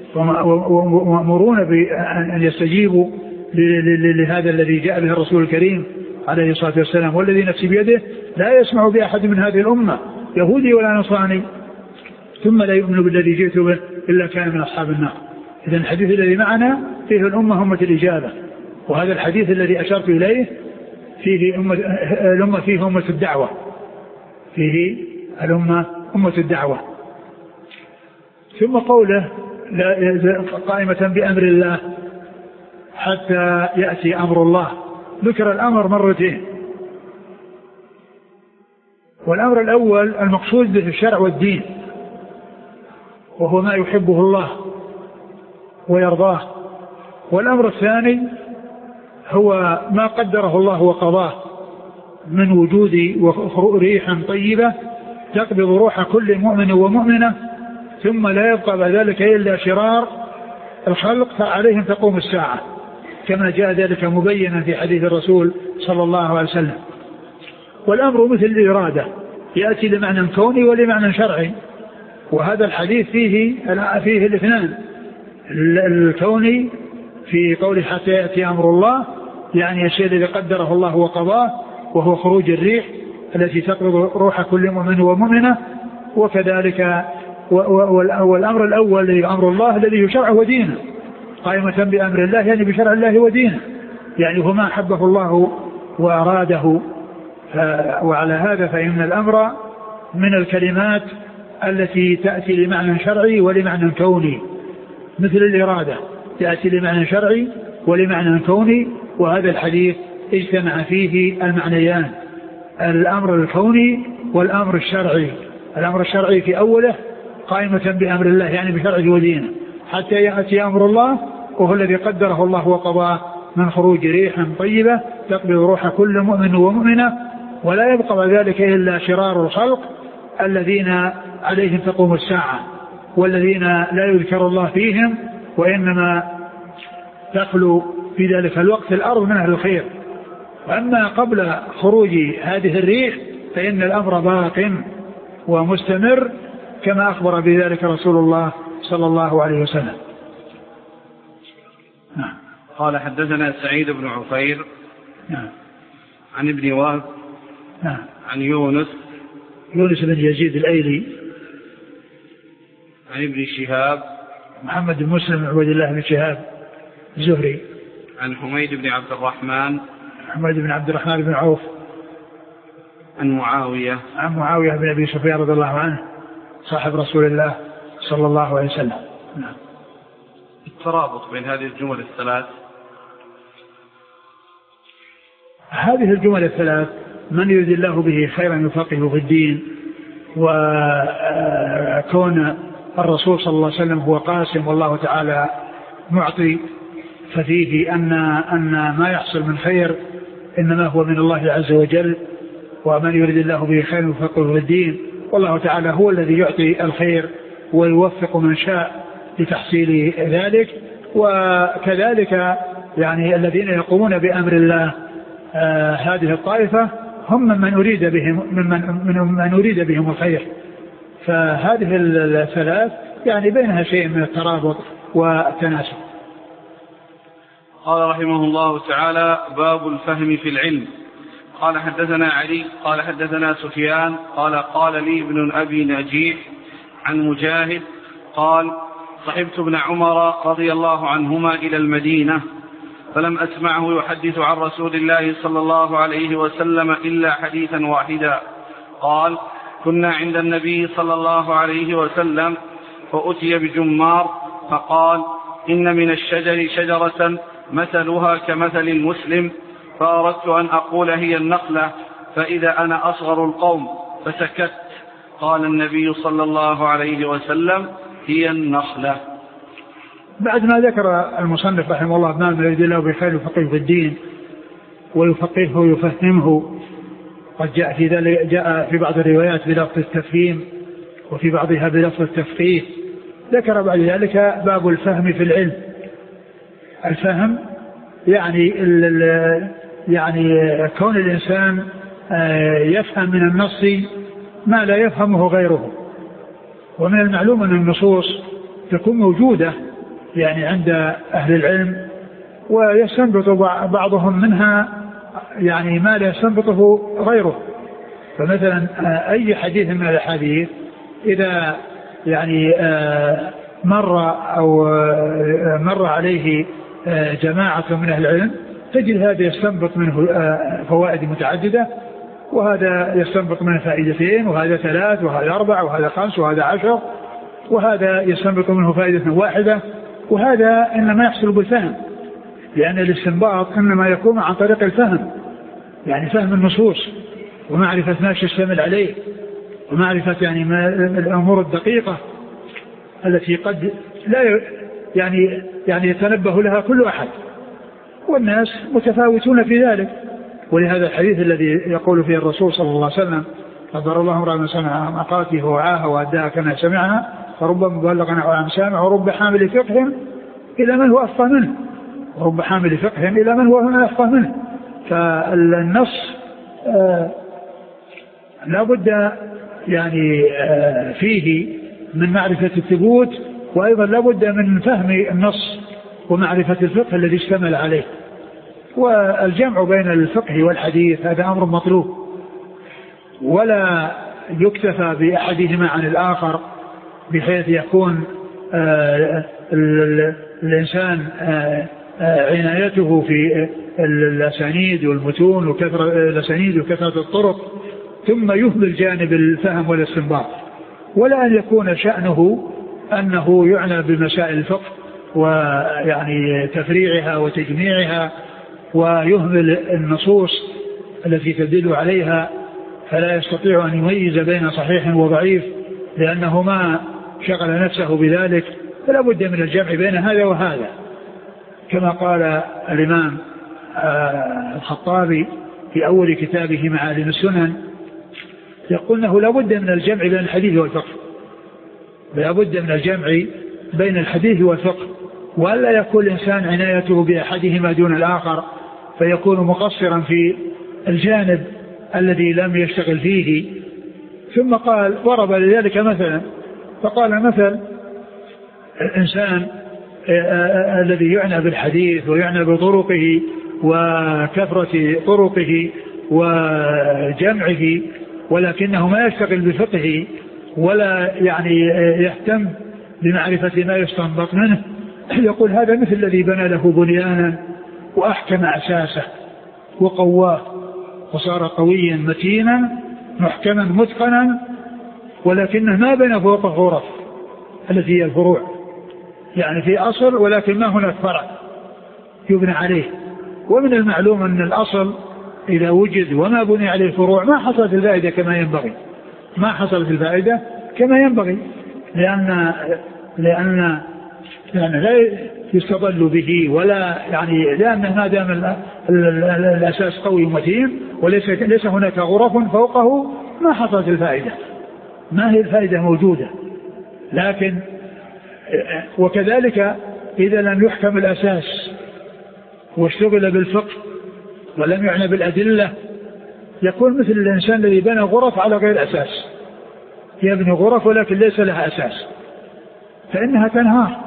ومأمورون بأن يستجيبوا لهذا الذي جاء به الرسول الكريم عليه الصلاة والسلام. والذي نفسي بيده لا يسمع بأحد من هذه الأمة يهودي ولا نصراني ثم لا يؤمن بالذي جئت به إلا كان من أصحاب النار. إذن الحديث الذي معنا فيه الأمة أمة الإجابة، وهذا الحديث الذي أشرت إليه فيه أمة الأمة فيه أمة الدعوة، فيه الأمة أمة الدعوة. ثم قوله قائمة بأمر الله حتى يأتي أمر الله، ذكر الأمر مرتين، والأمر الأول المقصود به الشرع والدين وهو ما يحبه الله ويرضاه، والأمر الثاني هو ما قدره الله وقضاه من وجود ريح طيبة تقبض روح كل مؤمن ومؤمنة ثم لا يبقى بعد ذلك إلا شرار الخلق فعليهم تقوم الساعة، كما جاء ذلك مبينا في حديث الرسول صلى الله عليه وسلم. والأمر مثل الإرادة يأتي لمعنى كوني ولمعنى شرعي، وهذا الحديث فيه فيه الاثنان، الكوني في قوله حتى يأتي أمر الله، يعني الشيء الذي قدره الله وقضاه، وهو خروج الريح التي تقبض روح كل مؤمن ومؤمنة، وكذلك والأمر الأول الذي أمر الله الذي يشرع ودينه قائمة بأمر الله، يعني بشرع الله ودينه، يعني هو ما حبه الله وأراده. وعلى هذا فإن الأمر من الكلمات التي تأتي لمعنى شرعي ولمعنى كوني، مثل الإرادة تأتي لمعنى شرعي ولمعنى كوني، وهذا الحديث اجتمع فيه المعنيان، الأمر الكوني والأمر الشرعي. الأمر الشرعي في أوله قائمة بأمر الله، يعني بشرعه ودينه، حتى يأتي أمر الله وهو الذي قدره الله وقضاه من خروج ريح طيبة تقبض روح كل مؤمن ومؤمنة، ولا يبقى ذلك إلا شرار الخلق الذين عليهم تقوم الساعة، والذين لا يذكر الله فيهم، وإنما تخلو في ذلك الوقت الأرض من أهل الخير. وأما قبل خروج هذه الريح فإن الأمر باق ومستمر، كما أخبر بذلك رسول الله صلى الله عليه وسلم. نعم. قال حدثنا سعيد بن عفير نعم. عن ابن وهب نعم. عن يونس يونس بن يزيد الأيلي عن ابن شهاب محمد بن مسلم بن عبد الله بن شهاب الزهري عن حميد بن عبد الرحمن حميد بن عبد الرحمن بن عوف عن معاوية عن معاوية بن أبي سفيان رضي الله عنه صاحب رسول الله صلى الله عليه وسلم. نعم. الترابط بين هذه الجمل الثلاث، هذه الجمل الثلاث من يريد الله به خيرا يفقهه في الدين، وكون الرسول صلى الله عليه وسلم هو قاسم والله تعالى معطي، ففيه أن أن ما يحصل من خير إنما هو من الله عز وجل، ومن يريد الله به خيرا يفقهه في الدين، والله تعالى هو الذي يعطي الخير ويوفق من شاء لتحصيل ذلك. وكذلك يعني الذين يقومون بأمر الله آه هذه الطائفة هم من أريد بهم من من من أريد بهم الخير. فهذه الثلاث يعني بينها شيء من الترابط والتناسب. قال رحمه الله تعالى: باب الفهم في العلم. قال حدثنا علي قال حدثنا سفيان قال قال لي ابن أبي نجيح عن مجاهد قال: صحبت ابن عمر رضي الله عنهما إلى المدينة فلم أسمعه يحدث عن رسول الله صلى الله عليه وسلم إلا حديثا واحدا. قال: كنا عند النبي صلى الله عليه وسلم فأتي بجمار فقال: إن من الشجر شجرة مثلها كمثل المسلم، فأردت أن أقول هي النخلة، فإذا أنا أصغر القوم فسكت. قال النبي صلى الله عليه وسلم: هي النخلة. بعد ما ذكر المصنف رحمه الله ما يريد الله بخير يفقهه في الدين ويفقهه ويفهمه، قد جاء في ذلك جاء في بعض الروايات بلفظ التفهيم وفي بعضها بلفظ التفقيه، ذكر بعد ذلك باب الفهم في العلم. الفهم يعني يعني كون الإنسان يفهم من النص ما لا يفهمه غيره. ومن المعلوم أن النصوص تكون موجودة يعني عند أهل العلم، ويستنبط بعضهم منها يعني ما لا يستنبطه غيره. فمثلا أي حديث من الحديث إذا يعني مر أو مر عليه جماعة من أهل العلم تجد هذا يستنبط منه فوائد متعددة، وهذا يستنبط منه فائدتين، وهذا ثلاث، وهذا أربع، وهذا خمس، وهذا عشر، وهذا يستنبط منه فائدة واحدة. وهذا إنما يحصل بالفهم، لأن الاستنباط إنما يكون عن طريق الفهم، يعني فهم النصوص ومعرفة ما يشتمل عليه، ومعرفة يعني ما الأمور الدقيقة التي قد لا يعني يعني يتنبه لها كل أحد، والناس متفاوتون في ذلك. ولهذا الحديث الذي يقول فيه الرسول صلى الله عليه وسلم: قدر الله امرأ من سمع مقاته ووعاها وأداها كما سمعها، فرب مبلغ عن سامع، ورب حامل فقه إلى من هو أفقه منه، ورب حامل فقه إلى من هو أفقه منه. فالنص لا بد يعني فيه من معرفة الثبوت، وأيضا لا بد من فهم النص ومعرفة الفقه الذي اشتمل عليه. والجمع بين الفقه والحديث هذا أمر مطلوب، ولا يكتفى بأحدهما عن الآخر بحيث يكون الإنسان عنايته في الأسانيد والمتون وكثرة الأسانيد وكثرة الطرق ثم يهمل جانب الفهم والاستنباط، ولا أن يكون شأنه أنه يعنى بمسائل الفقه ويعني تفريعها وتجميعها ويهمل النصوص التي تدل عليها، فلا يستطيع أن يميز بين صحيح وضعيف لأنه ما شغل نفسه بذلك. فلا بد من الجمع بين هذا وهذا، كما قال الإمام الخطابي في أول كتابه معالم السنن، يقول أنه لا بد من الجمع بين الحديث والفقه، لا بد من الجمع بين الحديث والفقه، وألا يكون الإنسان عنايته بأحدهما دون الآخر فيكون مقصرا في الجانب الذي لم يشتغل فيه. ثم قال ضرب لذلك مثلا، فقال مثل الإنسان الذي يعنى بالحديث ويعنى بطرقه وكثرة طرقه وجمعه ولكنه ما يشتغل بفقهه ولا يعني يهتم بمعرفة ما يستنبط منه، يقول هذا مثل الذي بنى له بنيانا وأحكم أساسه وقواه وصار قويا متينا محكما متقنا، ولكنه ما بنى فوق غرف التي هي الفروع، يعني في أصل ولكن ما هناك فرع يبنى عليه. ومن المعلوم أن الأصل إذا وجد وما بني عليه الفروع ما حصلت الفائدة كما ينبغي، ما حصلت الفائدة كما ينبغي، لأن لأن يعني لا يستضل به ولا يعني لأن ما دام الأساس قوي ومتين وليس ليس هناك غرف فوقه ما حصلت الفائدة، ما هي الفائدة موجودة. لكن وكذلك إذا لم يحكم الأساس واشتغل بالفقه ولم يعنى بالأدلة يكون مثل الإنسان الذي بنى غرف على غير أساس، يبني غرف ولكن ليس لها أساس فإنها تنهار.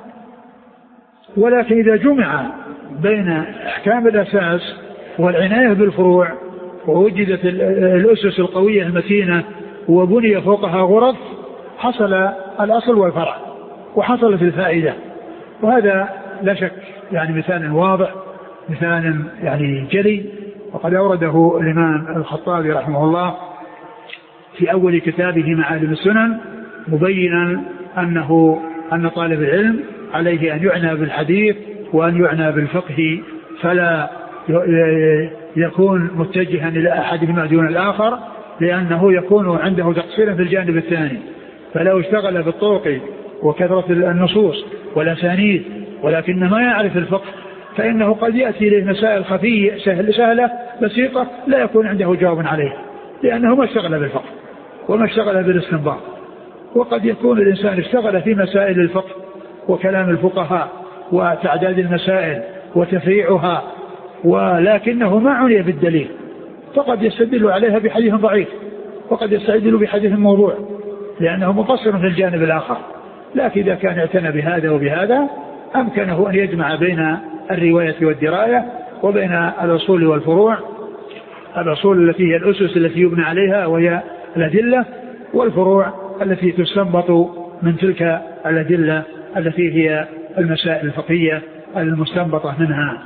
ولكن إذا جمع بين أحكام الأساس والعناية بالفروع ووجدت الأسس القوية المتينة وبني فوقها غرف حصل الأصل والفرع وحصلت الفائدة. وهذا لا شك يعني مثال واضح، مثال يعني جلي، وقد أورده الإمام الخطابي رحمه الله في أول كتابه معالم السنن مبينا أنه أن طالب العلم عليه أن يعنى بالحديث وأن يعنى بالفقه، فلا يكون متجها إلى أحدهما دون الآخر لأنه يكون عنده تقصيرا في الجانب الثاني. فلو اشتغل بالطرق وكثرة النصوص والأسانيد ولكن ما يعرف الفقه فإنه قد يأتي إليه مسائل خفية سهل سهلة بسيطة لا يكون عنده جواب عليها لأنه ما اشتغل بالفقه وما اشتغل بالاستنباط. وقد يكون الإنسان اشتغل في مسائل الفقه وكلام الفقهاء وتعداد المسائل وتفريعها ولكنه ما عني بالدليل، فقد يستدل عليها بحديث ضعيف وقد يستدل بحديث موضوع لأنه مقصر في الجانب الآخر. لكن إذا كان اعتنى بهذا وبهذا أمكنه أن يجمع بين الرواية والدراية وبين الأصول والفروع، الأصول التي هي الأسس التي يبنى عليها وهي الأدلة، والفروع التي تستنبط من تلك الأدلة التي هي المسائل الفقهية المستنبطة منها.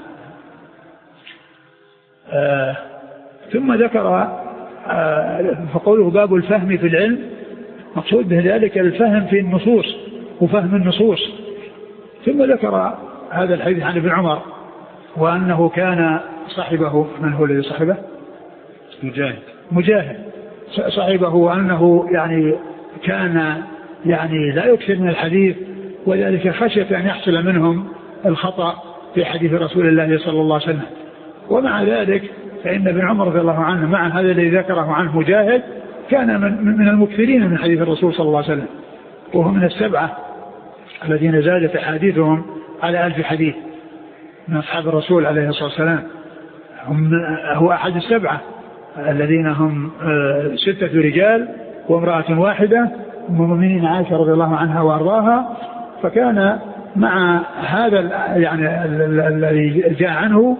آه ثم ذكر آه فقوله باب الفهم في العلم، مقصود بذلك الفهم في النصوص وفهم النصوص. ثم ذكر هذا الحديث عن ابن عمر وأنه كان صاحبه، من هو الذي صاحبه؟ مجاهد مجاهد صاحبه، وأنه يعني كان يعني لا يكثر من الحديث وذلك خشية أن يحصل منهم الخطأ في حديث رسول الله صلى الله عليه وسلم. ومع ذلك فإن ابن عمر رضي الله عنه مع هذا الذي ذكره عنه مجاهد كان من, من المكثرين من حديث الرسول صلى الله عليه وسلم، وهو من السبعة الذين زادت أحاديثهم على ألف حديث من أصحاب الرسول عليه الصلاة والسلام، هم هو أحد السبعة الذين هم ستة رجال وامرأة واحدة من المؤمنين عائشة رضي الله عنها وأرضاها. فكان مع هذا يعني الذي جاء عنه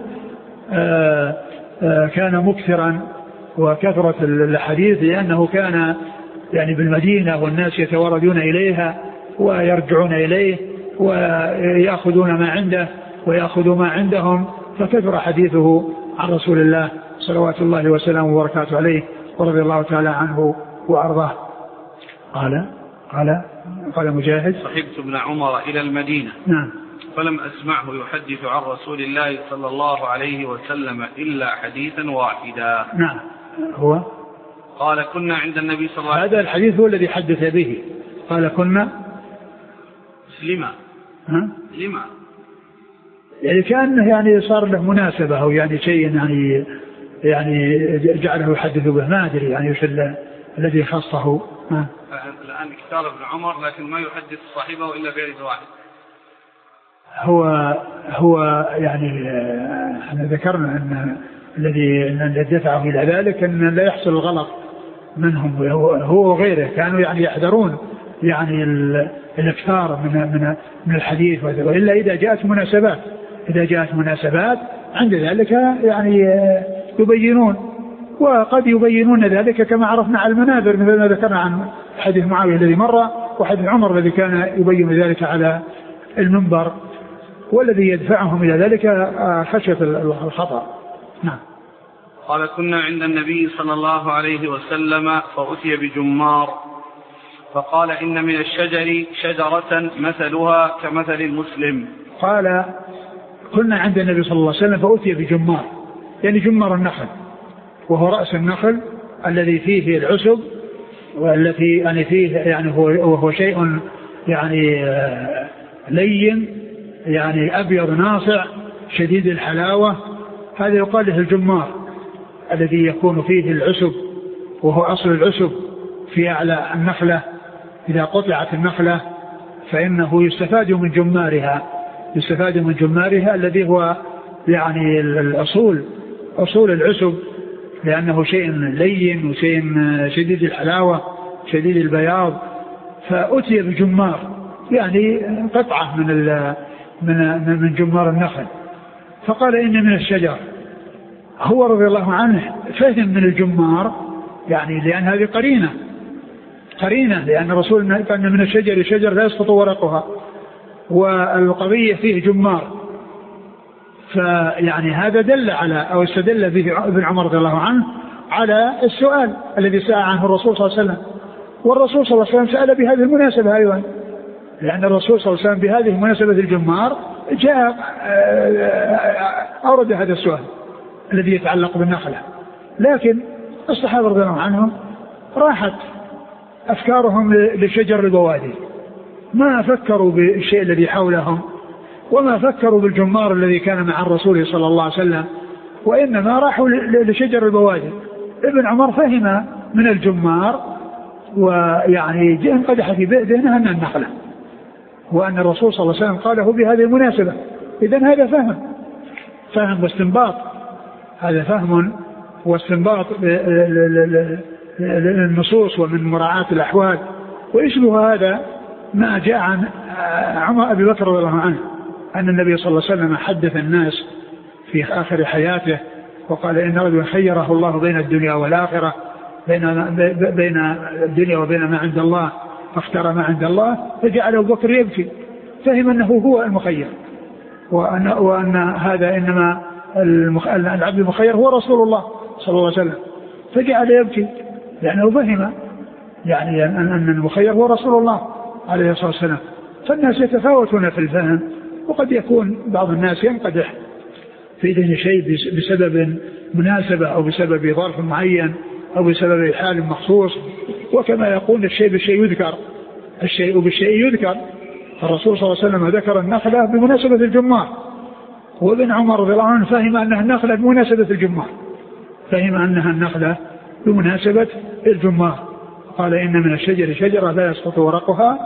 كان مكثرا وكثرة الحديث، لأنه كان يعني بالمدينة والناس يتواردون إليها ويرجعون إليه ويأخذون ما عنده ويأخذوا ما عندهم، فكثر حديثه عن رسول الله صلوات الله وسلامه وبركاته عليه ورضي الله تعالى عنه وأرضاه. قال قال قال مجاهد: صحبت ابن عمر إلى المدينة نعم فلم أسمعه يحدث عن رسول الله صلى الله عليه وسلم إلا حديثا واحدا. نعم. هو قال: كنا عند النبي صلى الله عليه وسلم. هذا الحديث هو الذي حدث به. قال: كنا لما ها؟ لما يعني كان يعني صار له مناسبة أو يعني شيء يعني يعني جعله يحدث به، ما أدري يعني وش الذي خصه. ها؟ الآن اختار ابن عمر لكن ما يحدث صاحبه إلا بحديث واحد. هو هو يعني احنا ذكرنا ان الذي الذي دفعه الى ذلك ان لا يحصل الغلط منهم هو وغيره، كانوا يعني يحذرون يعني الاكثار من من من الحديث، والا اذا جاءت مناسبات اذا جاءت مناسبات عند ذلك يعني يبينون، وقد يبينون ذلك كما عرفنا على المنابر مثل ما ذكرنا عن حديث معاوية الذي مر وحديث عمر الذي كان يبين ذلك على المنبر، والذي يدفعهم إلى ذلك خشية الخطأ. نعم. قال: كنا عند النبي صلى الله عليه وسلم فأتي بجمار فقال: إن من الشجر شجرة مثلها كمثل المسلم. قال: كنا عند النبي صلى الله عليه وسلم فأتي بجمار، يعني جمار النخل، وهو رأس النخل الذي فيه العسب، والتي يعني فيه يعني هو, هو شيء يعني لين يعني أبيض ناصع شديد الحلاوة، هذا يقال له الجمار الذي يكون فيه العسب، وهو أصل العسب في أعلى النخلة. إذا قطعت النخلة فإنه يستفاد من جمارها يستفاد من جمارها الذي هو يعني الأصول أصول العسب، لأنه شيء لين وشيء شديد الحلاوة شديد البياض. فأتي بجمار يعني قطعة من من من جمار النخل، فقال: إن من الشجر. هو رضي الله عنه فهم من الجمار يعني لأن هذه قرينة قرينة لأن الرسول قال: من الشجر شجر لا يسقط ورقها، والقضية فيه جمار. فيعني هذا دل على أو استدل به ابن عمر رضي الله عنه على السؤال الذي سأل عنه الرسول صلى الله عليه وسلم، والرسول صلى الله عليه وسلم سأل بهذه المناسبة أيضا، لأن الرسول صلى الله عليه وسلم بهذه مناسبة الجمار جاء أورد هذا السؤال الذي يتعلق بالنخلة. لكن الصحابة رضي الله عنهم راحت أفكارهم لشجر البوادي، ما فكروا بالشيء الذي حولهم وما فكروا بالجمار الذي كان مع الرسول صلى الله عليه وسلم، وإنما راحوا لشجر البوادي. ابن عمر فهم من الجمار ويعني انقدح في ذهنه أن النخلة، وأن الرسول صلى الله عليه وسلم قاله بهذه المناسبة. إذن هذا فهم فهم واستنباط هذا فهم واستنباط للنصوص ومن مراعاة الأحوال. ويشبه هذا ما جاء عن عمر أبي بكر رضي الله عنه أن النبي صلى الله عليه وسلم حدث الناس في آخر حياته وقال: إن رجلا خيره الله بين الدنيا والآخرة، بين بين الدنيا وبين ما عند الله، فاختار ما عند الله، فجعل أبو بكر يبكي، فهم أنه هو المخير، وأن, وأن هذا إنما العبد المخير هو رسول الله صلى الله عليه وسلم، فجعل يبكي لأنه فهم يعني أن المخير هو رسول الله عليه الصلاة والسلام. فالناس يتفاوتون في الفهم، وقد يكون بعض الناس ينقدح في ذهن شيء بسبب مناسبة أو بسبب ظرف معين أو بسبب حال مخصوص، وكما يقول الشيء بالشيء يذكر الشيء بالشيء يذكر. الرسول صلى الله عليه وسلم ذكر النخلة بمناسبة الجمار، وابن عمر رضي الله عنه فهم أنها النخلة بمناسبة الجمار فهم أنها النخلة بمناسبة الجمار. قال: إن من الشجر شجرة لا يسقط ورقها،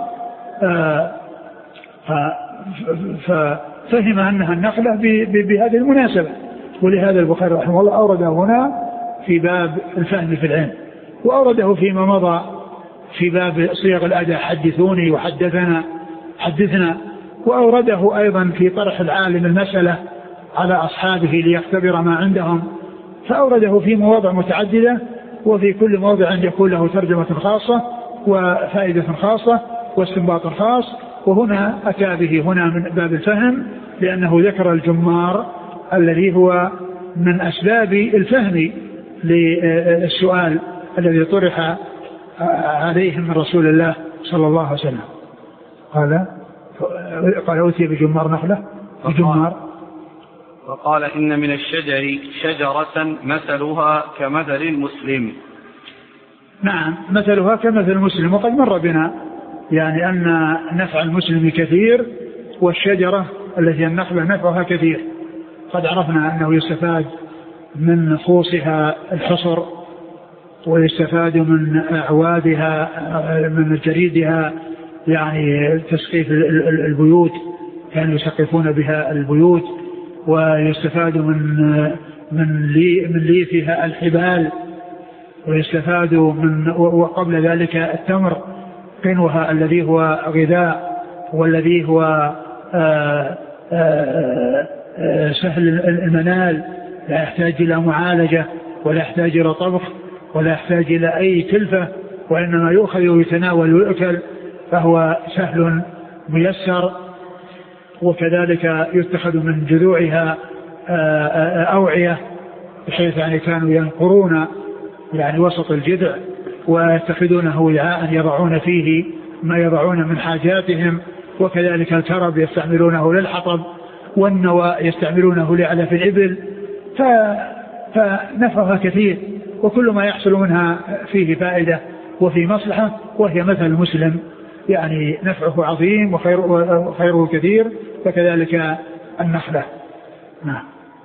ففهم أنها النخلة بهذه المناسبة. ولهذا البخاري رحمه الله أورد هنا في باب الفهم في العلم، وأورده فيما مضى في باب صيغ الأداء حدثوني وحدثنا حدثنا، وأورده أيضا في طرح العالم المسألة على أصحابه ليختبر ما عندهم، فأورده في مواضع متعددة، وفي كل موضع يكون له ترجمة خاصة وفائدة خاصة واستنباط خاص. وهنا أتى به هنا من باب الفهم، لأنه ذكر الجمار الذي هو من أسباب الفهم للسؤال الذي طرح عليهم من رسول الله صلى الله عليه وسلم. قال قال أوتي بجمار نخلة بجمار، وقال إن من الشجر شجرة مثلها كمثل المسلم. نعم مثلها كمثل المسلم، وقد مر بنا يعني أن نفع المسلم كثير، والشجرة التي النخلة نفعها كثير. قد عرفنا أنه يستفاد من خوصها الحصر، ويستفاد من أعوادها من جريدها يعني تسقيف البيوت، كانوا يسقفون بها البيوت، ويستفاد من من لي من ليفها الحبال، ويستفاد من وقبل ذلك التمر قنوها الذي هو غذاء، والذي هو آآ آآ آآ سهل المنال، لا يحتاج إلى معالجة ولا يحتاج إلى طبخ ولا يحتاج إلى أي كلفة، وإنما يؤخذ ويتناول ويؤكل، فهو سهل ميسر. وكذلك يتخذ من جذوعها أوعية، بحيث يعني كانوا ينقرون يعني وسط الجذع ويتخذونه وعاء يضعون فيه ما يضعون من حاجاتهم. وكذلك الكرب يستعملونه للحطب، والنوى يستعملونه لعلف الإبل، فنفعها كثير، وكل ما يحصل منها فيه فائدة وفي مصلحة، وهي مثل المسلم يعني نفعه عظيم وخيره كثير، فكذلك النخلة. نعم.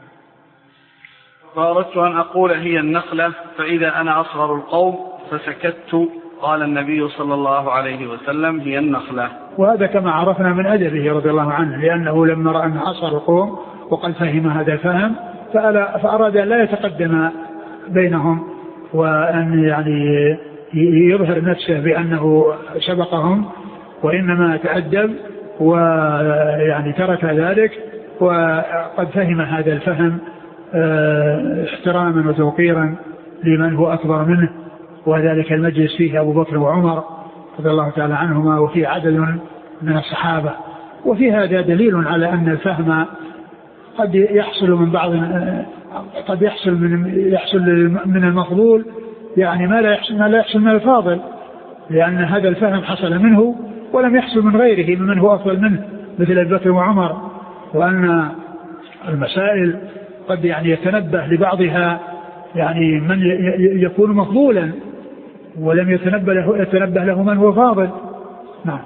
فأردت أن أقول هي النخلة، فإذا أنا أصغر القوم فسكت، قال النبي صلى الله عليه وسلم هي النخلة. وهذا كما عرفنا من أدبه رضي الله عنه، لأنه لما رأى أن أصغر القوم وقد فهم هذا الفهم فأراد أن لا يتقدم بينهم، وأن يعني يظهر نفسه بأنه سبقهم، وإنما تأدب ويعني ترك ذلك، وقد فهم هذا الفهم احتراما وتوقيرا لمن هو أكبر منه، وذلك المجلس فيه أبو بكر وعمر رضي الله تعالى عنهما، وفيه عدد من الصحابة. وفي هذا دليل على أن الفهم قد يحصل من بعض قد يحصل من يحصل من المفضول يعني ما لا يحصل ما لا يحصل من الفاضل، لأن هذا الفهم حصل منه ولم يحصل من غيره ممن هو أفضل منه مثل أبي بكر وعمر. وأن المسائل قد يعني يتنبه لبعضها يعني من يكون مفضولا، ولم يتنبه له, يتنبه له من هو فاضل. نعم.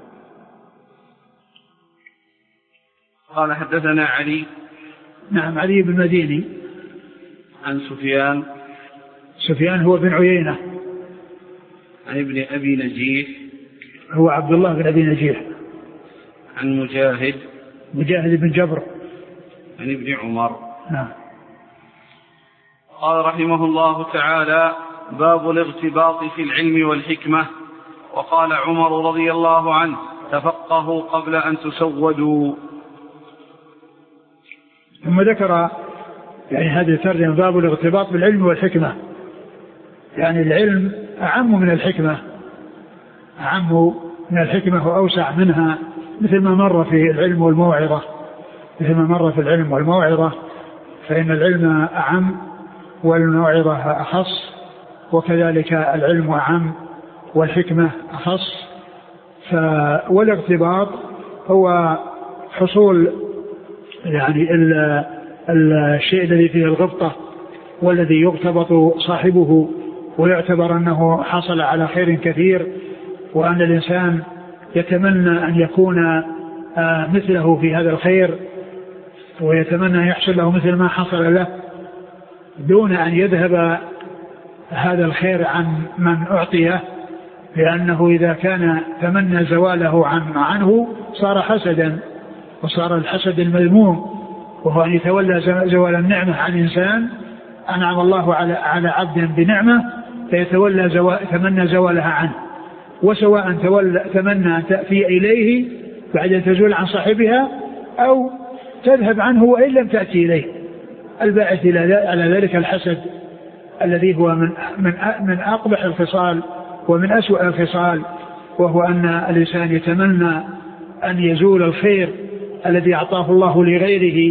قال حدثنا علي. نعم علي بن مديني. عن سفيان. سفيان هو بن عيينة. عن ابن أبي نجيح. هو عبد الله بن أبي نجيح. عن مجاهد. مجاهد بن جبر. عن ابن عمر. نعم. قال رحمه الله تعالى: باب الاغتباط في العلم والحكمة. وقال عمر رضي الله عنه: تفقهوا قبل أن تسودوا. ثم ذكر يعني هذه الترجمة باب الاغتباط بالعلم والحكمة، يعني العلم أعم من الحكمة، أعم من الحكمة وأوسع منها، مثل ما مر في العلم والموعظة مثل ما مر في العلم والموعظة فإن العلم أعم والموعظة أخص، وكذلك العلم أعم والحكمة أخص. والاغتباط هو حصول يعني الشيء الذي فيه الغبطة والذي يغتبط صاحبه ويعتبر أنه حصل على خير كثير، وأن الإنسان يتمنى أن يكون مثله في هذا الخير، ويتمنى أن يحصل له مثل ما حصل له، دون أن يذهب هذا الخير عن من أعطيه، لأنه إذا كان تمنى زواله عن عنه صار حسدا، وصار الحسد المذموم، وهو أن يتولى زوال النعمة عن إنسان أنعم الله على على عبد بنعمة فيتولى زوال تمنى زوالها عنه، وسواء تولى تمنى أن تأتي إليه بعد أن تزول عن صاحبها أو تذهب عنه وإن لم تأتي إليه. الباعث على ذلك الحسد الذي هو من من من أقبح الخصال ومن أسوأ الخصال، وهو أن الإنسان يتمنى أن يزول الخير الذي أعطاه الله لغيره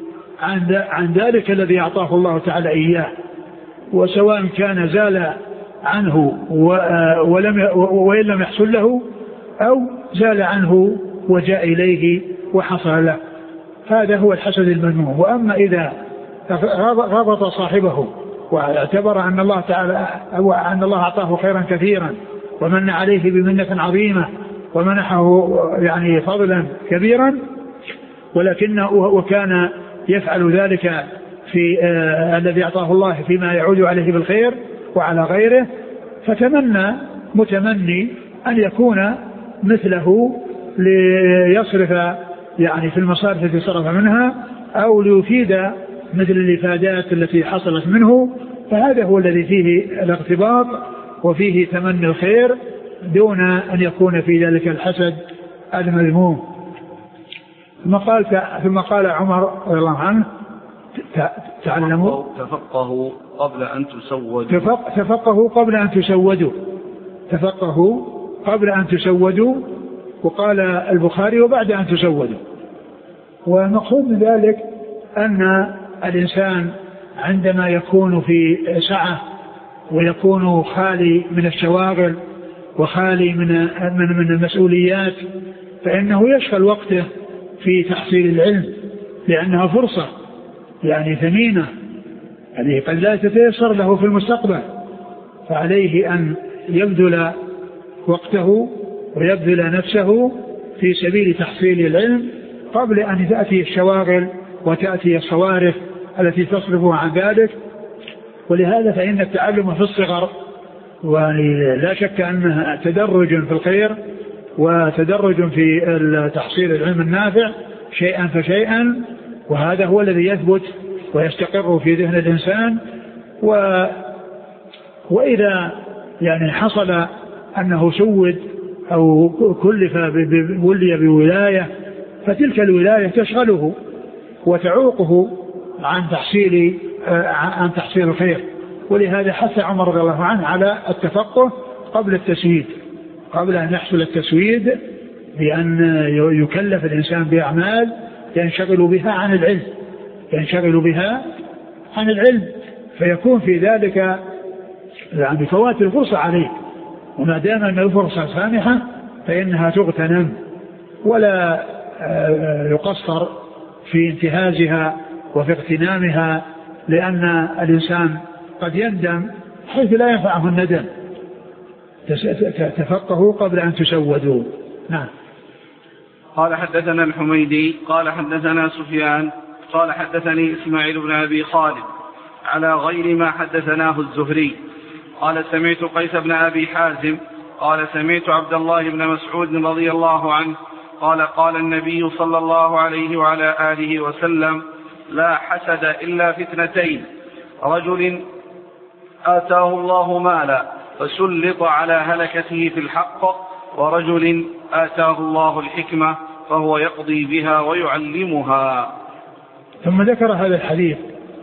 عن ذلك الذي أعطاه الله تعالى إياه، وسواء كان زال عنه ولم وإن لم يحصل له أو زال عنه وجاء إليه وحصل له. هذا هو الحسد المذموم. وأما إذا ربط صاحبه واعتبر أن الله تعالى أن الله أعطاه خيرا كثيرا ومن عليه بمنة عظيمة ومنحه يعني فضلا كبيرا، ولكنه وكان يفعل ذلك في آه الذي أعطاه الله فيما يعود عليه بالخير وعلى غيره، فتمنى متمني أن يكون مثله ليصرف يعني في المصارف التي صرف منها أو ليفيد مثل الإفادات التي حصلت منه. فهذا هو الذي فيه الاغتباط وفيه تمني الخير دون أن يكون في ذلك الحسد المذموم. ثم قال ثم قال عمر رضي الله عنه تعلموا تفقهوا قبل أن تسودوا تفقهوا قبل أن تسودوا تفقهوا قبل أن تسودوا وقال البخاري وبعد أن تسودوا. والمقصود من ذلك أن الإنسان عندما يكون في سعة ويكون خالي من الشواغل وخالي من من من المسؤوليات فإنه يشغل وقته في تحصيل العلم لأنها فرصة يعني ثمينة يعني قد لا تتيسر له في المستقبل، فعليه أن يبذل وقته ويبذل نفسه في سبيل تحصيل العلم قبل أن تأتي الشواغل وتأتي الصوارف التي تصرفه عن ذلك. ولهذا فإن التعلم في الصغر ولا شك أنها تدرج في الخير وتدرج في تحصيل العلم النافع شيئا فشيئا، وهذا هو الذي يثبت ويستقر في ذهن الإنسان. و وإذا يعني حصل أنه سود أو كلف ولي بولاية فتلك الولاية تشغله وتعوقه عن تحصيل عن تحصيل الخير. ولهذا حث عمر رضي الله عنه على التفقه قبل التسويد، قبل أن يحصل التسويد بأن يكلف الإنسان بأعمال ينشغل بها عن العلم ينشغل بها عن العلم فيكون في ذلك يعني فوات الفرصة عليه. وما دام أن الفرصة سانحة فإنها تغتنم ولا يقصر في انتهازها وفي اغتنامها، لأن الإنسان قد يندم حيث لا ينفعه الندم. تفقهوا قبل أن تسودوا. نعم. قال حدثنا الحميدي قال حدثنا سفيان قال حدثني إسماعيل بن أبي خالد على غير ما حدثناه الزهري قال سمعت قيس بن أبي حازم قال سمعت عبد الله بن مسعود رضي الله عنه قال قال النبي صلى الله عليه وعلى آله وسلم لا حسد إلا في اثنتين: رجل آتاه الله مالا فسلط على هلكته في الحق، ورجل آتاه الله الحكمة فهو يقضي بها ويعلمها. ثم ذكر هذا الحديث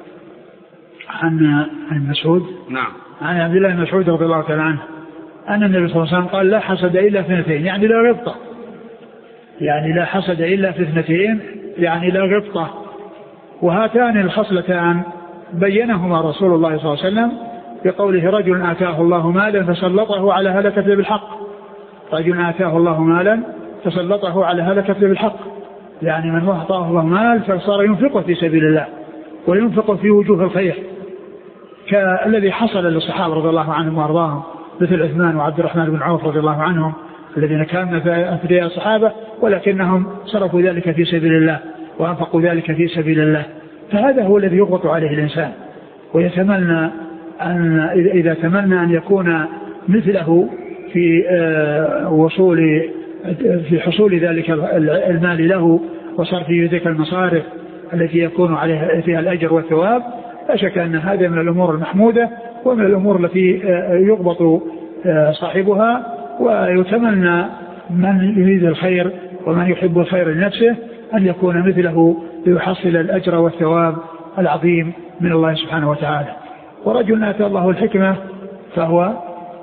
عن مسعود نعم عن عبد الله بن مسعود رضي الله تعالى عنه أن النبي صلى الله عليه وسلم قال لا حسد إلا في اثنتين، يعني لا غبطة، يعني لا حسد إلا في اثنتين يعني لا غبطة. وهاتان الخصلتان بينهما رسول الله صلى الله عليه وسلم بقوله رجل آتاه الله مالا فسلطه على هلكته بالحق. رجل آتاه الله مالا فسلطه على هلكته بالحق، يعني من أعطاه الله مال فصار ينفقه في سبيل الله وينفقه في وجوه الخير، كالذي حصل للصحابة رضي الله عنهم وارضاهم مثل عثمان وعبد الرحمن بن عوف رضي الله عنهم الذين كانوا أثرياء الصحابة ولكنهم صرفوا ذلك في سبيل الله وأنفقوا ذلك في سبيل الله. فهذا هو الذي يغبط عليه الإنسان، ويتمنى أن إذا تمنى أن يكون مثله في وصول في حصول ذلك المال له وصرف ذلك المصارف التي يكون عليها فيها الأجر والثواب، لا شك أن هذا من الأمور المحمودة ومن الأمور التي يضبط صاحبها، ويتمنى من يريد الخير ومن يحب الخير لنفسه أن يكون مثله ليحصل الأجر والثواب العظيم من الله سبحانه وتعالى. ورجل آتاه الله الحكمة فهو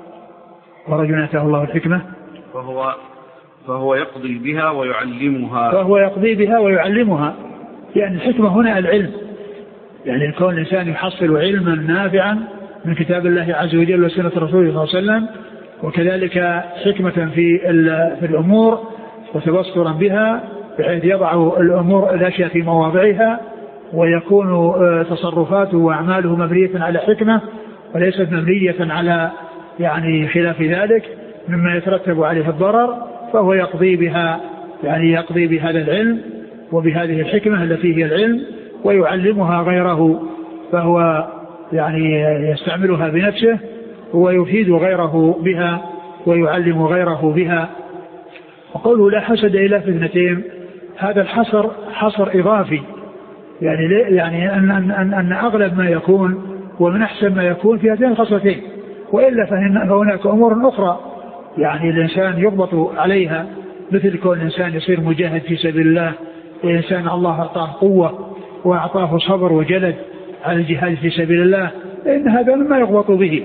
ورجل آتاه الله الحكمة فهو فهو يقضي بها ويعلمها فهو يقضي بها ويعلمها يعني الحكمة هنا العلم، يعني كون الإنسان يحصل علما نافعا من كتاب الله عز وجل وسنة رسوله صلى الله عليه وسلم، وكذلك حكمة في في الأمور وتبصرا بها بحيث يضع الأمور الأشياء في مواضعها، ويكون تصرفاته وأعماله مبنية على حكمة وليست مبنية على يعني خلاف ذلك مما يترتب عليه الضرر، فهو يقضي بها يعني يقضي بهذا العلم وبهذه الحكمة التي هي العلم ويعلمها غيره، فهو يعني يستعملها بنفسه ويفيد غيره بها ويعلم غيره بها. وقوله لا حسد إلا في اثنتين، هذا الحصر حصر إضافي، يعني يعني أن, أن, أن أغلب ما يكون ومن أحسن ما يكون في هذين الخصلتين، وإلا فهناك أمور أخرى يعني الإنسان يضبط عليها، مثل كون الإنسان يصير مجاهد في سبيل الله، وإنسان الله أعطاه قوة وأعطاه صبر وجلد على الجهاد في سبيل الله، إن هذا ما يغبط به.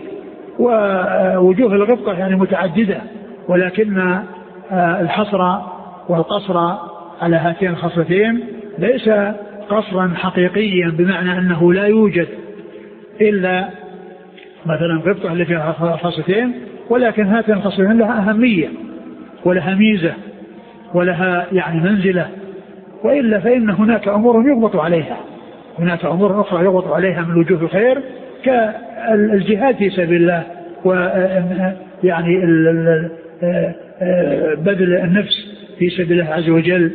ووجوه الغبطة يعني متعددة، ولكن الحصر والقصر على هاتين الخصلتين ليس قصرا حقيقيا بمعنى أنه لا يوجد إلا مثلا غبطة اللي فيها خصلتين، ولكن هاتين الخصلتين لها أهمية ولها ميزة ولها يعني منزلة، وإلا فإن هناك أمور يغبط عليها، هناك أمور أخرى يغبط عليها من وجوه الخير كالجهاد في سبيل الله، ويعني بذل النفس في سبيل الله عز وجل،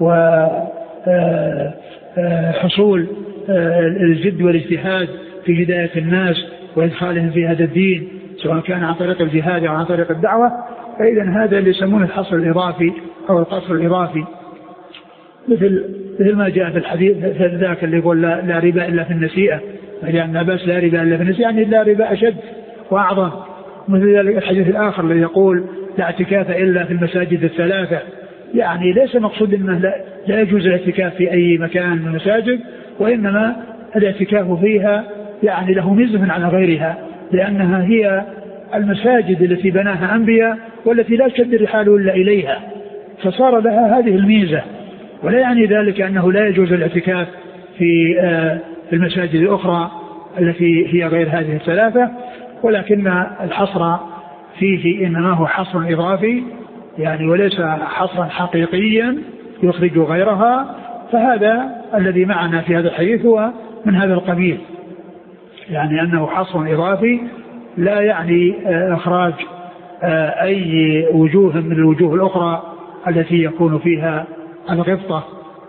وحصول الجد والاجتهاد في هداية الناس وإدخالهم في هذا الدين سواء كان عن طريق الجهاد أو عن طريق الدعوة. فإذا هذا اللي يسمونه الحصر الإضافي أو القصر الإضافي، مثل مثل ما جاء في الحديث ذاك اللي يقول لا, لا ربا إلا في النسيئة، يعني بس لا ربا إلا في النسيئة، يعني لا ربا أشد وأعظم. مثل الحديث الآخر اللي يقول لا اعتكاف إلا في المساجد الثلاثة، يعني ليس مقصود أنه لا, لا يجوز الاعتكاف في أي مكان من المساجد، وإنما الاعتكاف فيها يعني له ميزة على غيرها، لأنها هي المساجد التي بناها أنبياء والتي لا تشد الرحال إلا إليها، فصار لها هذه الميزة. ولا يعني ذلك أنه لا يجوز الاعتكاف في المساجد الأخرى التي هي غير هذه الثلاثة، ولكن الحصر فيه إنما هو حصر إضافي يعني وليس حصرا حقيقيا يخرج غيرها. فهذا الذي معنا في هذا الحديث هو من هذا القبيل، يعني أنه حصر إضافي لا يعني إخراج أي وجوه من الوجوه الأخرى التي يكون فيها الغبطة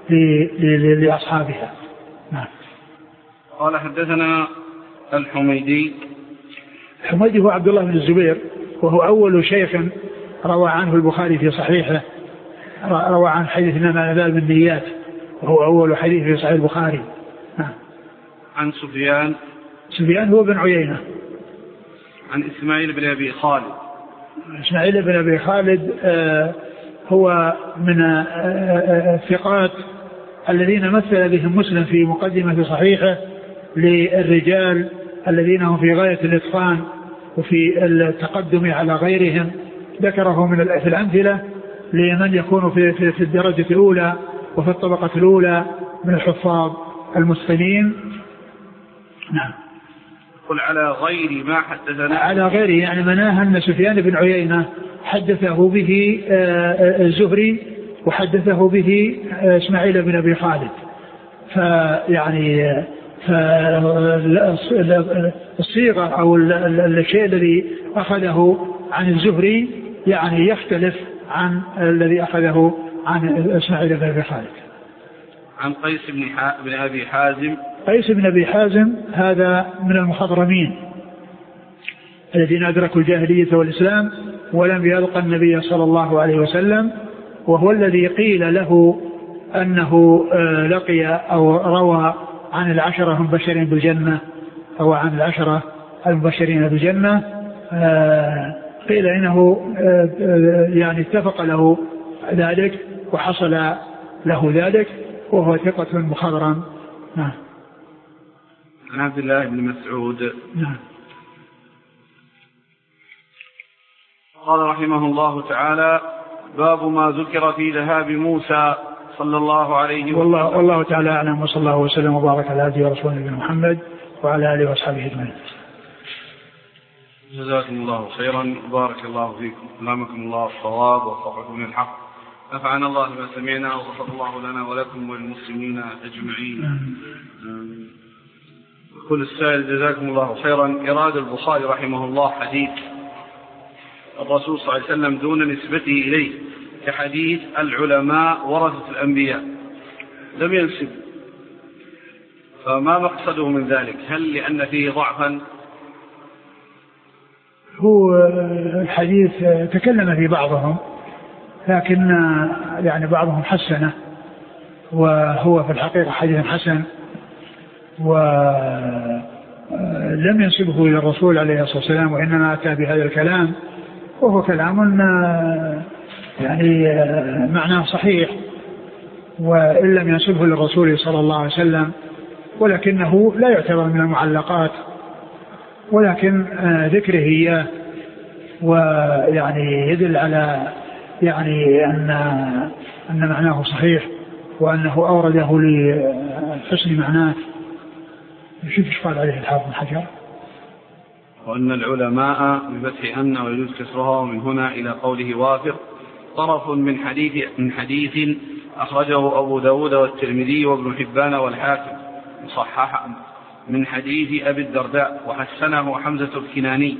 لأصحابها. نعم. قال حدثنا الحميدي. الحميدي هو عبد الله بن الزبير، وهو أول شيخ روى عنه البخاري في صحيحه، روى عن حديث إنما نزال بالنيات، وهو أول حديث في صحيح البخاري. نعم. عن سفيان. سفيان هو بن عيينة. عن إسماعيل بن أبي خالد. إسماعيل بن أبي خالد آه هو من الثقات الذين مثل بهم مسلم في مقدمة صحيحه للرجال الذين هم في غاية الإتقان وفي التقدم على غيرهم، ذكره من الأمثلة لمن يكون في, في, في الدرجة الأولى وفي الطبقة الأولى من الحفاظ المسلمين. نعم. قل على غير ما حدثنا. على غيره يعني مناها أن سفيان بن عيينة حدثه به الزهري وحدثه به إسماعيل بن أبي خالد، فيعني فالصيغة أو الشيء الذي أخذه عن الزهري يعني يختلف عن الذي أخذه عن إسماعيل بن أبي خالد. عن قيس بن أبي حازم. قيس بن أبي حازم هذا من المخضرمين الذين أدركوا الجاهلية والإسلام ولم يلقى النبي صلى الله عليه وسلم، وهو الذي قيل له أنه لقي أو روى عن العشرة المبشرين بالجنة أو عن العشرة المبشرين بالجنة قيل إنه يعني اتفق له ذلك وحصل له ذلك وهو ثقة مخضرم. نعم. عن عبد الله بن مسعود نعم قال رحمه الله تعالى: باب ما ذكر في ذهاب موسى صلى الله عليه وسلم. والله, والله تعالى أعلم، وصلى الله وسلم وبارك على عبده ورسوله نبينا محمد وعلى آله وأصحابه أجمعين. جزاكم الله خيرا، بارك الله فيكم، ألهمكم الله الصواب ووفقكم للحق، نفعنا الله بما سمعنا وغفر الله لنا ولكم وللمسلمين أجمعين. كل السائل جزاكم الله خيرا. إراد البخاري رحمه الله حديث الرسول صلى الله عليه وسلم دون نسبته إليه كحديث العلماء ورثة الأنبياء، لم ينسب، فما مقصده من ذلك؟ هل لأن فيه ضعفا؟ هو الحديث تكلم في بعضهم، لكن يعني بعضهم حسنه، وهو في الحقيقة حديث حسن، ولم ينسبه إلى الرسول عليه الصلاة والسلام، وإنما أتى بهذا الكلام وهو كلام يعني معناه صحيح، وإن لم ينسبه للرسول صلى الله عليه وسلم، ولكنه لا يعتبر من المعلقات، ولكن ذكره إياه ويعني يدل على يعني أن أن معناه صحيح، وأنه أورده لحسن معناه. شوف ايش قال عليه الحافظ بن حجر: وأن العلماء بفتح أن ويجوز كسرها، ومن هنا إلى قوله وافق طرف من حديث من حديث أخرجه أبو داود والترمذي وابن حبان والحاكم مصححا من حديث أبي الدرداء، وحسنه حمزة الكناني،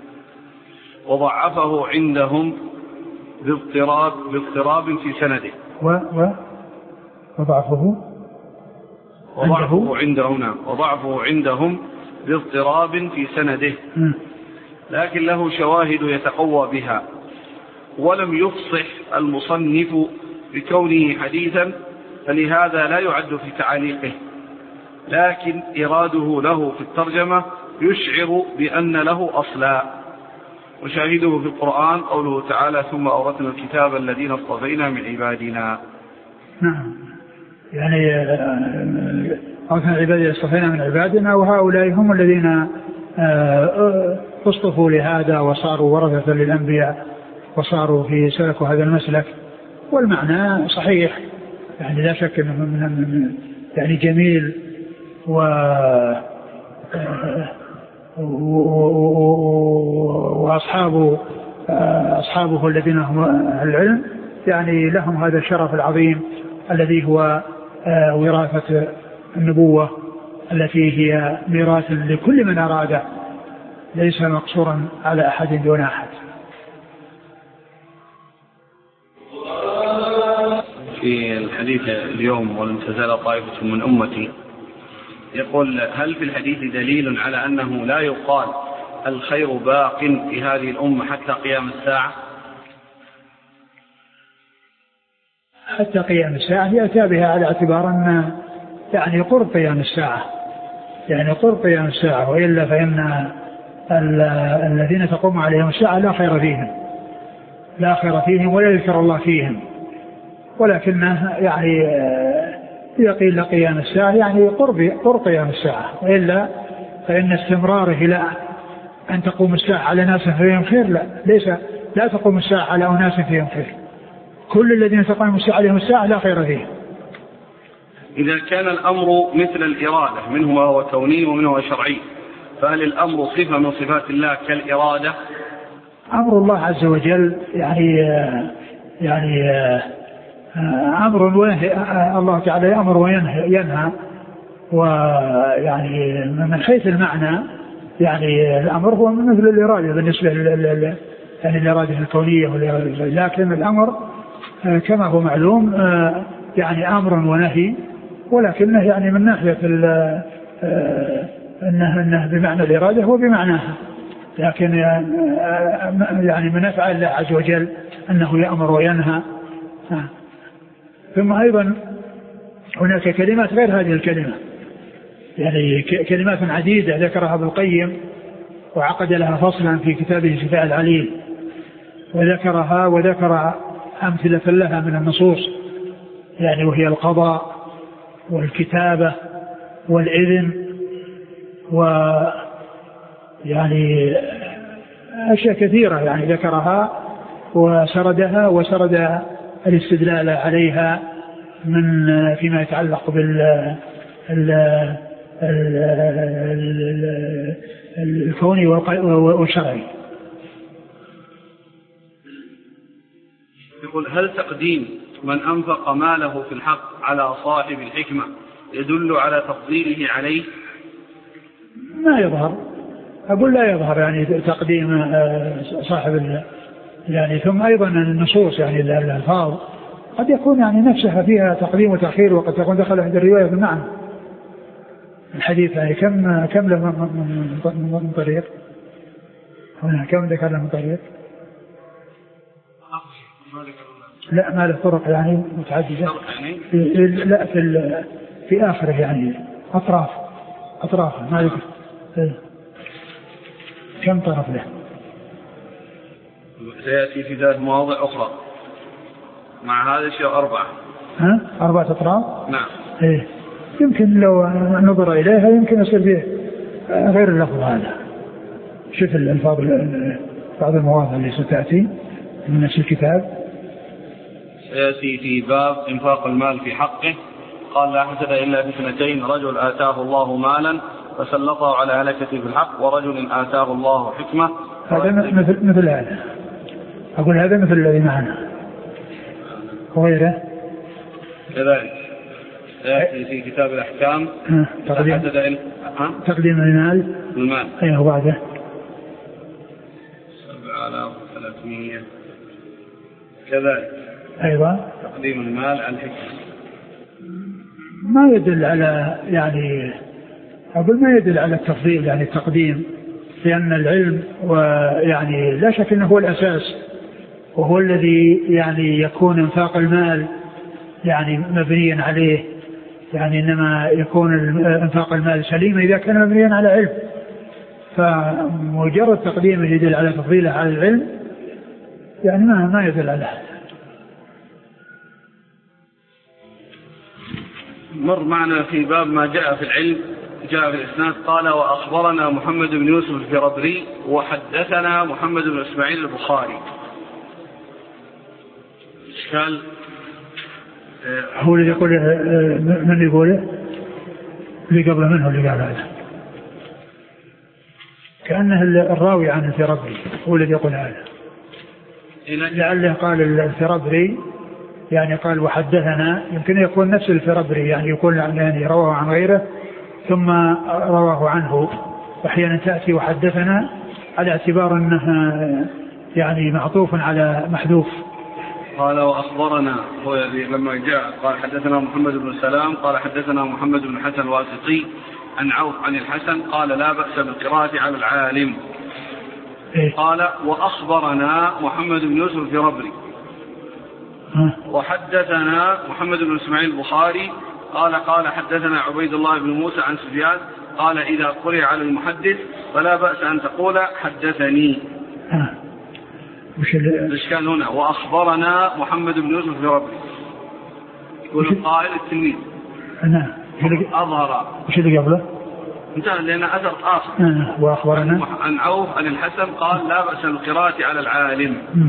وضعفه عندهم باضطراب باضطراب في سنده. و و وضعفه وضعفه عندهم نعم وضعفه عندهم باضطراب في سنده، لكن له شواهد يتقوى بها، ولم يفصح المصنف بكونه حديثا، فلهذا لا يعد في تعليقه، لكن إراده له في الترجمة يشعر بأن له أصلا. وشاهده في القرآن قوله تعالى: ثم أورثنا الكتاب الذين اصطفينا من عبادنا. نعم، يعني أورثنا العباد اصطفينا من عبادنا، وهؤلاء هم الذين اصطفوا لهذا وصاروا ورثة للأنبياء وصاروا في سلكوا هذا المسلك. والمعنى صحيح، يعني لا شك أنه من يعني جميل، و وأصحابه أصحابه الذين هم العلم يعني لهم هذا الشرف العظيم الذي هو وراثة النبوة، التي هي ميراث لكل من أراده، ليس مقصورا على أحد دون أحد. في الحديث اليوم: ولن تزال طائفة من أمتي، يقول: هل في الحديث دليل على أنه لا يقال الخير باق في هذه الأمة حتى قيام الساعة؟ حتى قيام الساعة يأتى بها على اعتبار أن يعني قرب قيام الساعة، يعني قرب قيام الساعة، وإلا فإن الذين تقوم عليهم الساعة لا خير فيهم لا خير فيهم ولا يذكر الله فيهم، ولكنه يعني يقيل قيام الساعة يعني قرب قرب قيام الساعة، وإلا فإن استمراره إلى أن تقوم الساعة على ناس فيهم خير لا ليس لا تقوم الساعة على أناس فيهم خير، كل الذين تقوم الساعة عليهم الساعة لا خير فيهم. إذا كان الأمر مثل الإرادة، منه ما هو كوني ومنه ما شرعي، فهل الأمر صفة من صفات الله كالإرادة؟ أمر الله عز وجل يعني يعني أمر ونهي، الله تعالى يأمر وينهى، ويعني من حيث المعنى يعني الأمر هو مثل الإرادة بالنسبة لل يعني الإرادة الكونية والإرادة، لكن الأمر كما هو معلوم يعني أمر ونهي، ولكنه يعني من ناحية أنه, أنه بمعنى الإرادة هو بمعناها، لكن يعني من أفعال الله عز وجل أنه يأمر وينهى. ثم أيضا هناك كلمات غير هذه الكلمة، يعني كلمات عديدة ذكرها ابن القيم وعقد لها فصلا في كتابه شفاء العليل، وذكرها وذكر أمثلة لها من النصوص يعني وهي القضاء والكتابة والإذن ويعني أشياء كثيرة يعني ذكرها وسردها وسرد الاستدلال عليها من فيما يتعلق بال الكوني والشرعي. يقول هل تقديم من أنفق ماله في الحق على صاحب الحكمة يدل على تفضيله عليه؟ ما يظهر، أقول لا يظهر يعني تقديم صاحب يعني. ثم أيضا النصوص يعني الألفاظ قد يكون يعني نفسها فيها تقديم وتأخير، وقد تكون دخل عند الرواية بالمعنى. الحديث يعني كم كم له من طريق؟ هنا كم ذكر له من طريق؟ لا ما له طرق يعني متعددة. لا في في آخره يعني أطراف أطراف ما ذكر كم طرف له. سيأتي في ذات مواضع أخرى مع هذا الشيء أربعة. ها أربعة أطراف. نعم. إيه يمكن لو نظر إليها يمكن يصير فيه غير اللفظ هذا. شوف الألفاظ بعض المواضع اللي ستأتي من نفس الكتاب. سيأتي في باب إنفاق المال في حقه. قال لا حسد إلا في اثنتين: رجل آتاه الله مالا فسلطه على هلكته في الحق، ورجل آتاه الله حكمة. هذا مثل مثل هذا. أقول هذا مثل الذي معنا وغيره كذلك. سيأتي في كتاب الأحكام تقديم إل... تقديم المال المال أيه بعده سبعة آلاف وثلاثمائة. كذلك أيضا تقديم المال على الحكمة. ما يدل على يعني أقول ما يدل على التفضيل يعني التقديم، لأن العلم ويعني لا شك أنه هو الأساس وهو الذي يعني يكون انفاق المال يعني مبنيا عليه. يعني إنما يكون انفاق المال سليما إذا كان مبنيا على علم، فمجرد تقديم يدل على تفضيله على العلم يعني ما ما يدل على هذا. مر معنا في باب ما جاء في العلم. جاء في الإسناد قال: وأخبرنا محمد بن يوسف الفربري وحدثنا محمد بن إسماعيل البخاري. إشكال هو اللي يقول من يقوله اللي قبل منه اللي قال هذا كأنه الراوي عن الفربري هو اللي يقول هذا، لعله قال الفربري يعني قال وحدثنا، يمكن يكون نفس الفربري يعني يقول يعني رواه عن غيره ثم رواه عنه. وأحيانا تأتي وحدثنا على اعتبار أنها يعني معطوف على محذوف. قال وأخبرنا هو لما جاء قال حدثنا محمد بن سلام قال حدثنا محمد بن حسن الواسطي عن عوف عن الحسن قال لا بأس بالقراءة على العالم. إيه؟ قال وأخبرنا محمد بن يوسف الفربري وحدثنا محمد بن إسماعيل البخاري قال قال حدثنا عبيد الله بن موسى عن سفيان قال إذا قرئ على المحدث فلا بأس أن تقول حدثني. آه. الإشكال هنا وأخبرنا محمد بن يوسف الفربري يقول القائل التلميذ نعم أظهر وش اللي قبله انتهى لأن أثر آخر. آه. وأخبرنا عن عوف عن الحسن قال لا بأس بالقراءة على العالم. م.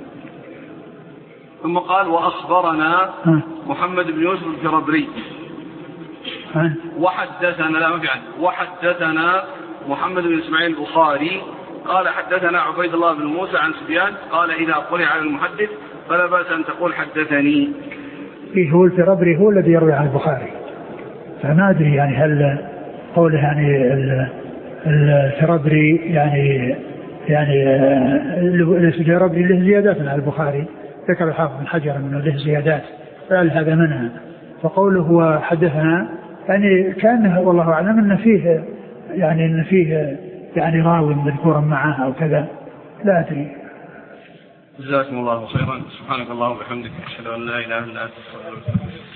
ثم قال وأخبرنا آه. محمد بن يوسف الفربري آه. وحدثنا لا مفعل وحدثنا محمد بن إسماعيل البخاري قال حدثنا عبيد الله بن موسى عن سفيان قال إذا قرئ على المحدث فلا بأس أن تقول حدثني. إيه هو الفربري هو الذي يروي عن البخاري، فما أدري يعني هل قوله يعني الفربري يعني يعني الفربري له زيادات على البخاري، ذكر الحافظ بن حجر من له زيادات فقال هذا منها. فقوله هو حدثنا يعني كان والله أعلم أن فيه يعني أن فيه يعني راوي مذكورا معه أو كذا، لا أدري. جزاكم الله خيرا. سبحانك اللهم وبحمدك أشهد أن لا إله إلا أنت أستغفرك.